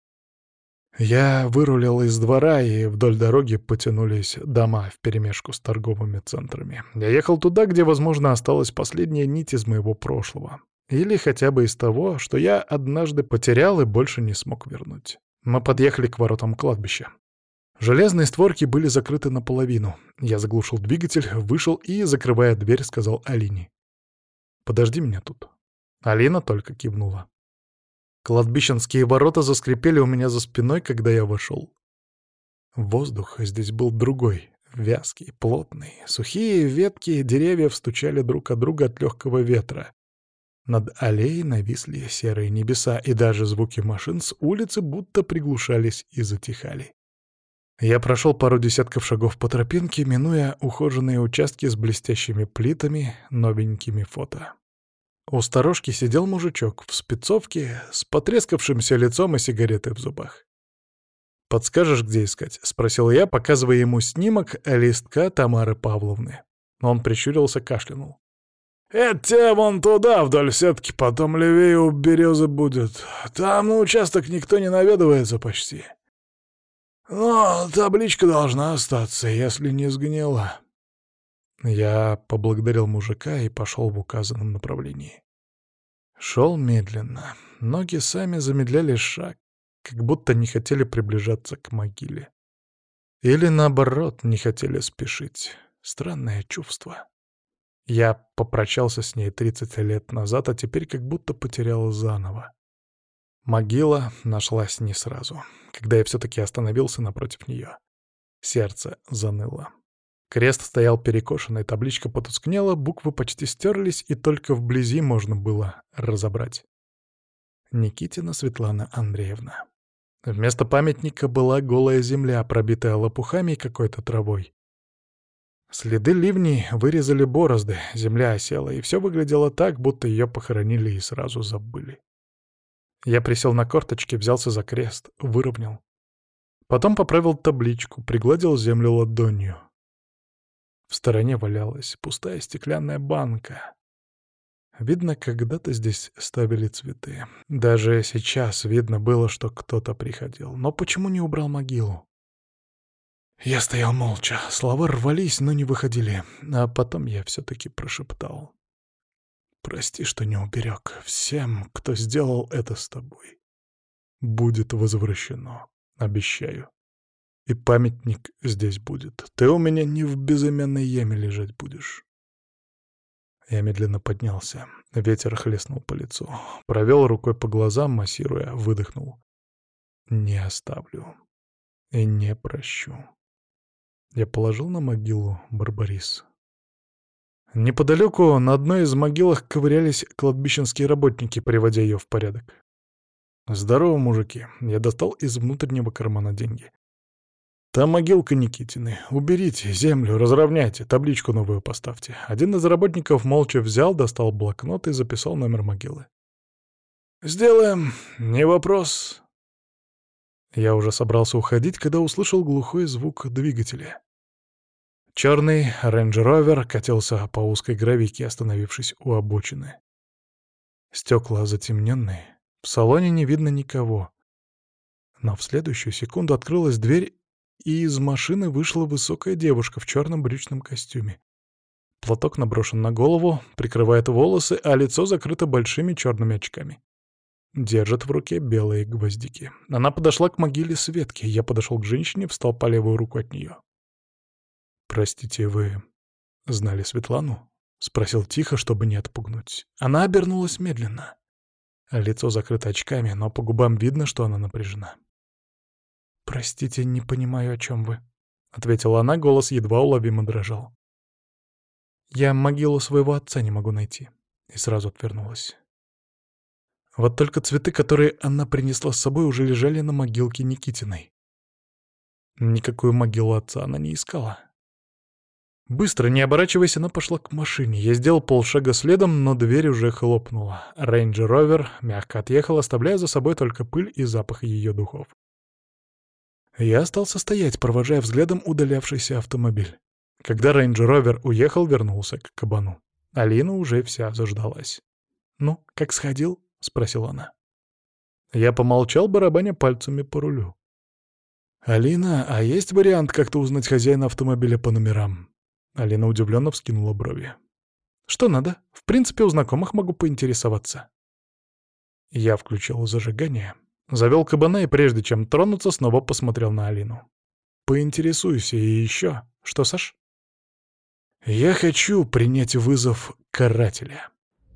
Я вырулил из двора, и вдоль дороги потянулись дома вперемешку с торговыми центрами. Я ехал туда, где, возможно, осталась последняя нить из моего прошлого. Или хотя бы из того, что я однажды потерял и больше не смог вернуть. Мы подъехали к воротам кладбища. Железные створки были закрыты наполовину. Я заглушил двигатель, вышел и, закрывая дверь, сказал Алине: «Подожди меня тут». Алина только кивнула. Кладбищенские ворота заскрипели у меня за спиной, когда я вошел. Воздух здесь был другой, вязкий, плотный. Сухие ветки деревьев стучали друг от друга от легкого ветра. Над аллеей нависли серые небеса, и даже звуки машин с улицы будто приглушались и затихали. Я прошел пару десятков шагов по тропинке, минуя ухоженные участки с блестящими плитами, новенькими фото. У сторожки сидел мужичок в спецовке с потрескавшимся лицом и сигаретой в зубах. «Подскажешь, где искать?» — спросил я, показывая ему снимок листка Тамары Павловны. Он прищурился, кашлянул. «Это тебе вон туда, вдоль сетки, потом левее у березы будет. Там на участок никто не наведывается почти. Но табличка должна остаться, если не сгнила». Я поблагодарил мужика и пошел в указанном направлении. Шел медленно. Ноги сами замедляли шаг, как будто не хотели приближаться к могиле. Или, наоборот, не хотели спешить. Странное чувство. Я попрощался с ней 30 лет назад, а теперь как будто потерял заново. Могила нашлась не сразу. Когда я все-таки остановился напротив нее, сердце заныло. Крест стоял перекошенный, табличка потускнела, буквы почти стерлись, и только вблизи можно было разобрать. Никитина Светлана Андреевна. Вместо памятника была голая земля, пробитая лопухами и какой-то травой. Следы ливней вырезали борозды, земля осела, и все выглядело так, будто ее похоронили и сразу забыли. Я присел на корточки, взялся за крест, выровнял. Потом поправил табличку, пригладил землю ладонью. В стороне валялась пустая стеклянная банка. Видно, когда-то здесь ставили цветы. Даже сейчас видно было, что кто-то приходил. Но почему не убрал могилу? Я стоял молча, слова рвались, но не выходили. А потом я все-таки прошептал. «Прости, что не уберег. Всем, кто сделал это с тобой, будет возвращено. Обещаю. И памятник здесь будет. Ты у меня не в безымянной яме лежать будешь». Я медленно поднялся. Ветер хлестнул по лицу. Провел рукой по глазам, массируя, выдохнул. «Не оставлю. И не прощу». Я положил на могилу барбарис. Неподалеку на одной из могилах ковырялись кладбищенские работники, приводя ее в порядок. «Здорово, мужики!» Я достал из внутреннего кармана деньги. «Там могилка Никитины. Уберите землю, разровняйте, табличку новую поставьте». Один из работников молча взял, достал блокнот и записал номер могилы. «Сделаем, не вопрос». Я уже собрался уходить, когда услышал глухой звук двигателя. Черный рейндж-ровер катился по узкой гравийке, остановившись у обочины. Стекла затемненные, в салоне не видно никого. Но в следующую секунду открылась дверь, и из машины вышла высокая девушка в черном брючном костюме. Платок наброшен на голову, прикрывает волосы, а лицо закрыто большими черными очками. Держит в руке белые гвоздики. Она подошла к могиле Светки. Я подошел к женщине, встал по левую руку от нее. «Простите, вы знали Светлану?» — спросил тихо, чтобы не отпугнуть. Она обернулась медленно. Лицо закрыто очками, но по губам видно, что она напряжена. «Простите, не понимаю, о чем вы», — ответила она, голос едва уловимо дрожал. «Я могилу своего отца не могу найти», — и сразу отвернулась. Вот только цветы, которые она принесла с собой, уже лежали на могилке Никитиной. Никакую могилу отца она не искала. Быстро, не оборачиваясь, она пошла к машине. Я сделал полшага следом, но дверь уже хлопнула. Рейндж-ровер мягко отъехал, оставляя за собой только пыль и запах ее духов. Я остался стоять, провожая взглядом удалявшийся автомобиль. Когда рейндж-ровер уехал, вернулся к кабану. Алина уже вся заждалась. «Ну, как сходил?» — спросила она. Я помолчал, барабаня пальцами по рулю. «Алина, а есть вариант как-то узнать хозяина автомобиля по номерам?» Алина удивленно вскинула брови. «Что надо? В принципе, у знакомых могу поинтересоваться». Я включил зажигание, завел кабана и, прежде чем тронуться, снова посмотрел на Алину. «Поинтересуйся и еще. Что, Саш?» «Я хочу принять вызов карателя».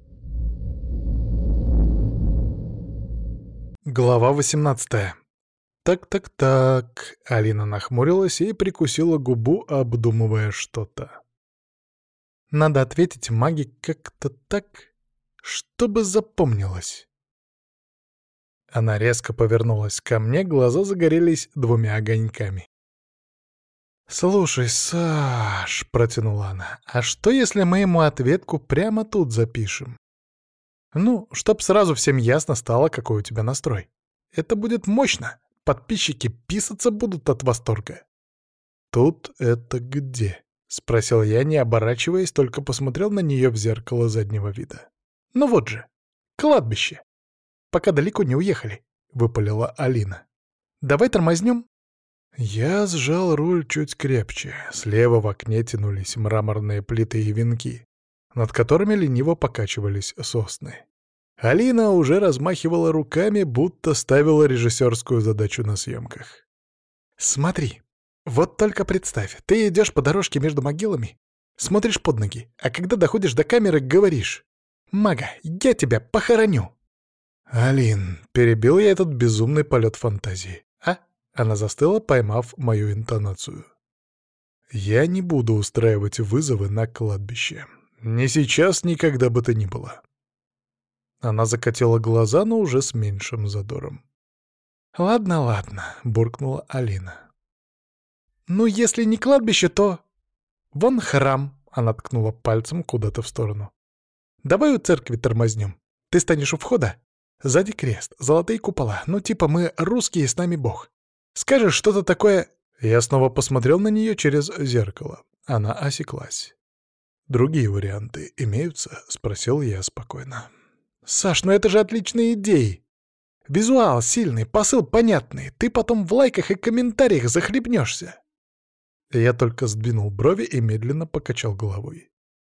Глава 18. Так. Алина нахмурилась и прикусила губу, обдумывая что-то. Надо ответить маге как-то так, чтобы запомнилось. Она резко повернулась ко мне, глаза загорелись двумя огоньками. «Слушай, Саш», — протянула она, — «а что, если мы ему ответку прямо тут запишем? Ну, чтоб сразу всем ясно стало, какой у тебя настрой. Это будет мощно. Подписчики писаться будут от восторга». «Тут это где?» — спросил я, не оборачиваясь, только посмотрел на нее в зеркало заднего вида. «Ну вот же, кладбище. Пока далеко не уехали», — выпалила Алина. «Давай тормознем?» Я сжал руль чуть крепче. Слева в окне тянулись мраморные плиты и венки, над которыми лениво покачивались сосны. Алина уже размахивала руками, будто ставила режиссерскую задачу на съемках. «Смотри, вот только представь, ты идешь по дорожке между могилами, смотришь под ноги, а когда доходишь до камеры, говоришь: «Мага, я тебя похороню». «Алин», — перебил я этот безумный полет фантазии. «А?» — она застыла, поймав мою интонацию. «Я не буду устраивать вызовы на кладбище. Ни сейчас, ни когда бы то ни было». Она закатила глаза, но уже с меньшим задором. «Ладно, ладно», — буркнула Алина. «Ну, если не кладбище, то... вон храм», — она ткнула пальцем куда-то в сторону. «Давай у церкви тормознем. Ты станешь у входа? Сзади крест, золотые купола. Ну, типа мы русские, с нами Бог. Скажешь что-то такое...» Я снова посмотрел на нее через зеркало. Она осеклась. «Другие варианты имеются?» — спросил я спокойно. «Саш, ну это же отличные идеи! Визуал сильный, посыл понятный. Ты потом в лайках и комментариях захлебнешься!» Я только сдвинул брови и медленно покачал головой.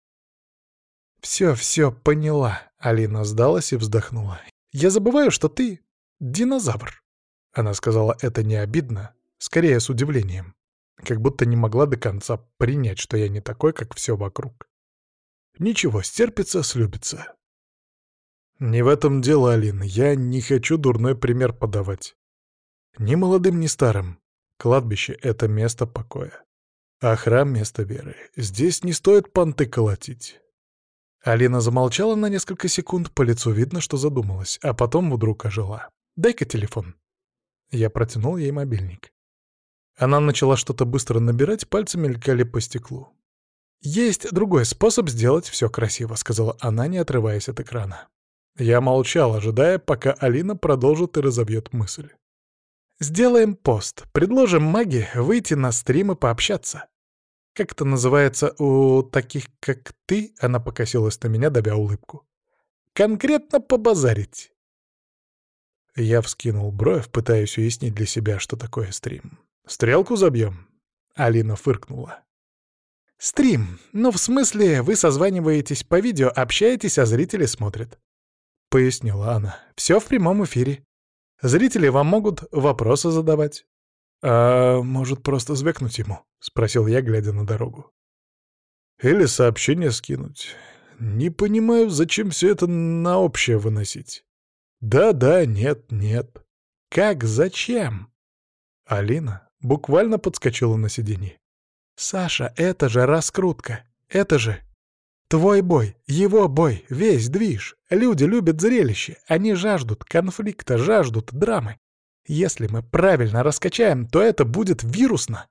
«Все, поняла», — Алина сдалась и вздохнула. «Я забываю, что ты динозавр». Она сказала это не обидно, скорее с удивлением, как будто не могла до конца принять, что я не такой, как все вокруг. «Ничего, стерпится, слюбится». «Не в этом дело, Алин, я не хочу дурной пример подавать. Ни молодым, ни старым. Кладбище — это место покоя. А храм — место веры. Здесь не стоит понты колотить». Алина замолчала на несколько секунд, по лицу видно, что задумалась, а потом вдруг ожила. «Дай-ка телефон». Я протянул ей мобильник. Она начала что-то быстро набирать, пальцы мелькали по стеклу. «Есть другой способ сделать все красиво», — сказала она, не отрываясь от экрана. Я молчал, ожидая, пока Алина продолжит и разовьет мысль. «Сделаем пост. Предложим маге выйти на стрим и пообщаться. Как это называется у таких, как ты?» — она покосилась на меня, давя улыбку. «Конкретно побазарить». Я вскинул бровь, пытаясь уяснить для себя, что такое стрим. «Стрелку забьем?» Алина фыркнула. «Стрим. Ну, в смысле, вы созваниваетесь по видео, общаетесь, а зрители смотрят», — пояснила она. «Все в прямом эфире. Зрители вам могут вопросы задавать». «А может, просто звякнуть ему?» — спросил я, глядя на дорогу. «Или сообщение скинуть. Не понимаю, зачем все это на общее выносить. Да, нет. Как, зачем?» Алина буквально подскочила на сиденье. «Саша, это же раскрутка. Это же твой бой, его бой, весь движ. Люди любят зрелище. Они жаждут конфликта, жаждут драмы. Если мы правильно раскачаем, то это будет вирусно».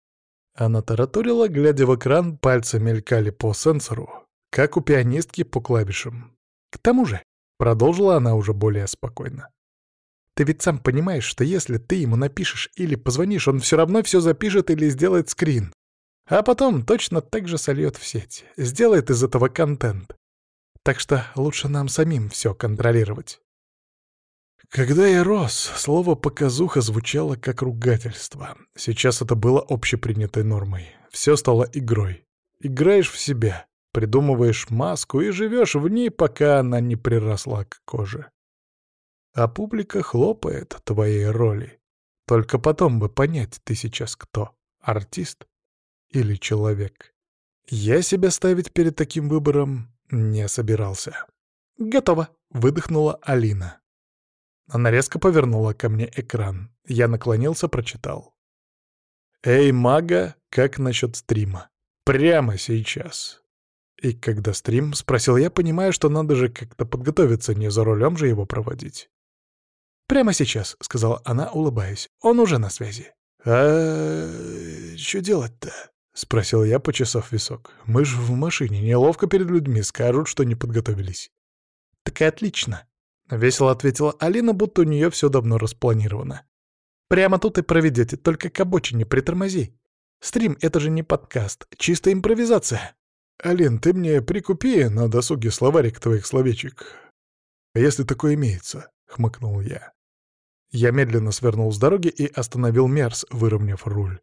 Она тараторила, глядя в экран, пальцы мелькали по сенсору, как у пианистки по клавишам. «К тому же», — продолжила она уже более спокойно, «ты ведь сам понимаешь, что если ты ему напишешь или позвонишь, он все равно все запишет или сделает скрин. А потом точно так же сольет в сеть, сделает из этого контент. Так что лучше нам самим все контролировать». Когда я рос, слово «показуха» звучало как ругательство. Сейчас это было общепринятой нормой. Все стало игрой. Играешь в себя, придумываешь маску и живешь в ней, пока она не приросла к коже. А публика хлопает твоей роли. Только потом бы понять, ты сейчас кто — артист или человек. Я себя ставить перед таким выбором не собирался. «Готово», — выдохнула Алина. Она резко повернула ко мне экран. Я наклонился, прочитал. «Эй, мага, как насчет стрима? Прямо сейчас». «И когда стрим?» — спросил я, понимая, что надо же как-то подготовиться, не за рулем же его проводить. «Прямо сейчас», — сказала она, улыбаясь. «Он уже на связи». «А что делать-то?» — спросил я, почесав висок. «Мы ж в машине, неловко перед людьми, скажут, что не подготовились». «Так и отлично», — весело ответила Алина, будто у нее все давно распланировано. «Прямо тут и проведете, только к обочине притормози. Стрим — это же не подкаст, чистая импровизация». «Алин, ты мне прикупи на досуге словарик твоих словечек, если такое имеется», — хмыкнул я. Я медленно свернул с дороги и остановил Мерс, выровняв руль.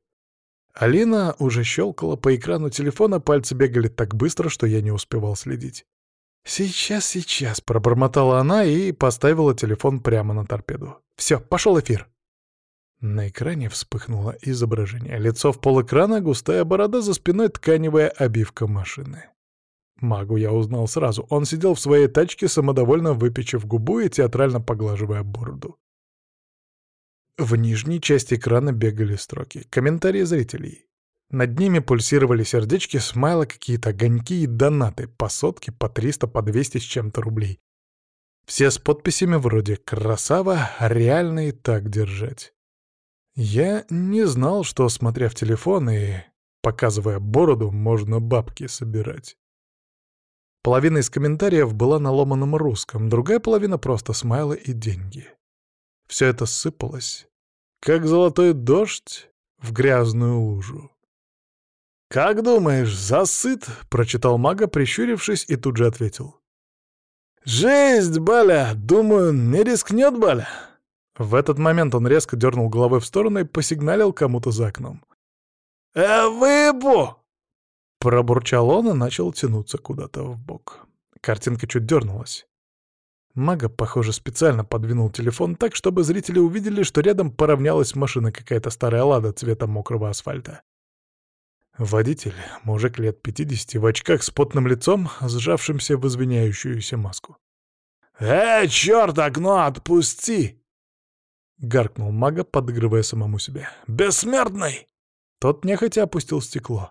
Алина уже щелкала по экрану телефона, пальцы бегали так быстро, что я не успевал следить. «Сейчас», — пробормотала она и поставила телефон прямо на торпеду. «Все, пошел эфир». На экране вспыхнуло изображение. Лицо в полэкрана, густая борода, за спиной тканевая обивка машины. Магу я узнал сразу. Он сидел в своей тачке, самодовольно выпечив губу и театрально поглаживая бороду. В нижней части экрана бегали строки. Комментарии зрителей. Над ними пульсировали сердечки, смайлы, какие-то огоньки и донаты. По сотке, по 300, по 200 с чем-то рублей. Все с подписями вроде «Красава», «Реально и так держать». Я не знал, что, смотря в телефон и показывая бороду, можно бабки собирать. Половина из комментариев была на ломаном русском, другая половина — просто смайлы и деньги. Все это сыпалось, как золотой дождь в грязную лужу. «Как думаешь, засыт?» — прочитал мага, прищурившись, и тут же ответил. «Жесть, Баля! Думаю, не рискнет Баля!» В этот момент он резко дернул головой в сторону и посигналил кому-то за окном. «Выпу!» — пробурчал он и начал тянуться куда-то вбок. Картинка чуть дернулась. Мага, похоже, специально подвинул телефон так, чтобы зрители увидели, что рядом поравнялась машина, какая-то старая «Лада» цвета мокрого асфальта. Водитель, мужик лет 50, в очках с потным лицом, сжавшимся в извиняющуюся маску. Чёрт, окно отпусти!» — гаркнул мага, подыгрывая самому себе. «Бессмертный!» Тот нехотя опустил стекло.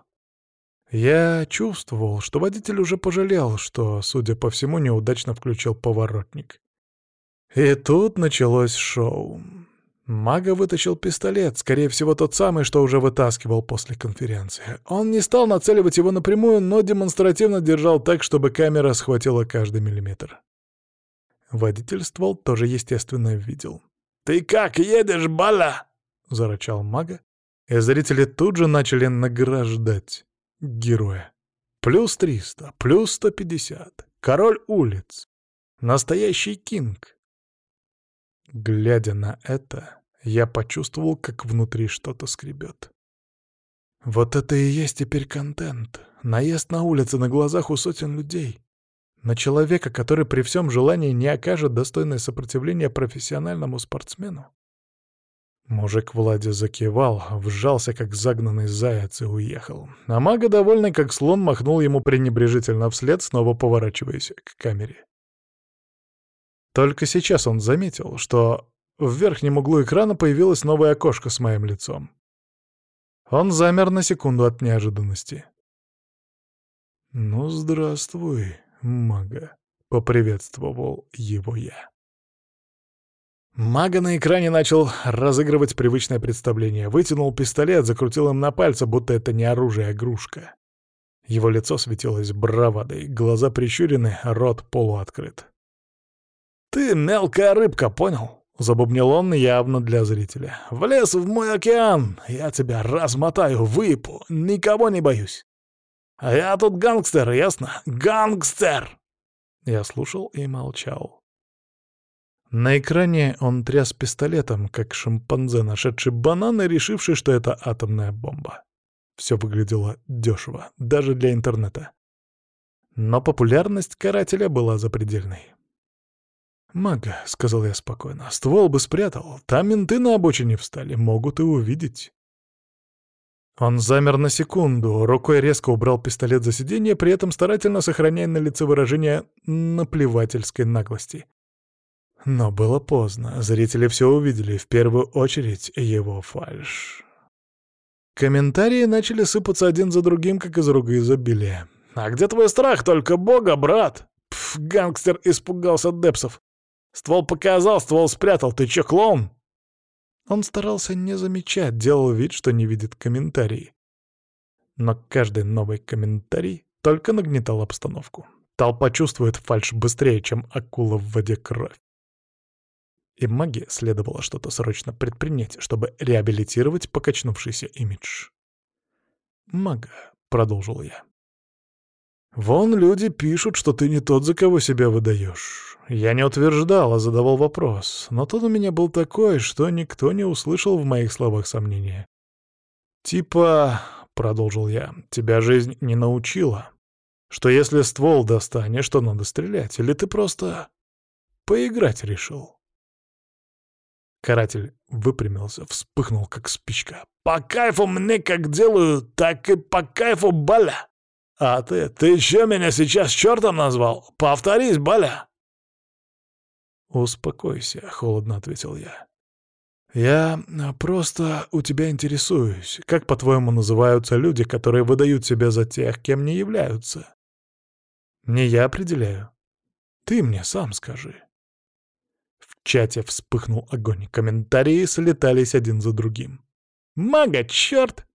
Я чувствовал, что водитель уже пожалел, что, судя по всему, неудачно включил поворотник. И тут началось шоу. Мага вытащил пистолет, скорее всего, тот самый, что уже вытаскивал после конференции. Он не стал нацеливать его напрямую, но демонстративно держал так, чтобы камера схватила каждый миллиметр. Водитель ствол тоже, естественно, видел. «Ты как едешь, Баля?» — зарычал мага, и зрители тут же начали награждать героя. Плюс 300, плюс 150. Король улиц. Настоящий кинг. Глядя на это, я почувствовал, как внутри что-то скребет. Вот это и есть теперь контент. Наезд на улице на глазах у сотен людей. На человека, который при всем желании не окажет достойное сопротивление профессиональному спортсмену. Мужик Влади закивал, вжался, как загнанный заяц, и уехал. А мага, довольный как слон, махнул ему пренебрежительно вслед, снова поворачиваясь к камере. Только сейчас он заметил, что в верхнем углу экрана появилось новое окошко с моим лицом. Он замер на секунду от неожиданности. «Ну, здравствуй, мага», — поприветствовал его я. Мага на экране начал разыгрывать привычное представление. Вытянул пистолет, закрутил им на пальце, будто это не оружие, а игрушка. Его лицо светилось бравадой, глаза прищурены, рот полуоткрыт. «Ты мелкая рыбка, понял?» — забубнил он явно для зрителя. «Влез в мой океан, я тебя размотаю, выпу, никого не боюсь. А я тут гангстер, ясно? Гангстер!» Я слушал и молчал. На экране он тряс пистолетом, как шимпанзе, нашедший банан и решивший, что это атомная бомба. Все выглядело дешево, даже для интернета. Но популярность карателя была запредельной. «Мага», — сказал я спокойно, — «ствол бы спрятал. Там менты на обочине встали, могут и увидеть». Он замер на секунду, рукой резко убрал пистолет за сиденье, при этом старательно сохраняя на лице выражение наплевательской наглости. Но было поздно, зрители все увидели, в первую очередь его фальшь. Комментарии начали сыпаться один за другим, как из рога изобилия. «А где твой страх? Только Бога, брат!» «Пф, гангстер испугался депсов. Ствол показал, ствол спрятал. Ты че, клоун?» Он старался не замечать, делал вид, что не видит комментарии. Но каждый новый комментарий только нагнетал обстановку. Толпа чувствует фальшь быстрее, чем акула в воде кровь. И маге следовало что-то срочно предпринять, чтобы реабилитировать покачнувшийся имидж. «Мага», — продолжил я. «Вон люди пишут, что ты не тот, за кого себя выдаешь. Я не утверждал, а задавал вопрос, но тот у меня был такой, что никто не услышал в моих словах сомнения. Типа, — продолжил я, — тебя жизнь не научила, что если ствол достанешь, то надо стрелять, или ты просто поиграть решил?» Каратель выпрямился, вспыхнул, как спичка. «По кайфу мне как делаю, так и по кайфу, Баля! А ты чё меня сейчас чёртом назвал? Повторись, Баля!» «Успокойся», — холодно ответил я. «Я просто у тебя интересуюсь. Как, по-твоему, называются люди, которые выдают себя за тех, кем не являются? Не я определяю. Ты мне сам скажи». В чате вспыхнул огонь, комментарии слетались один за другим. «Мага, чёрт!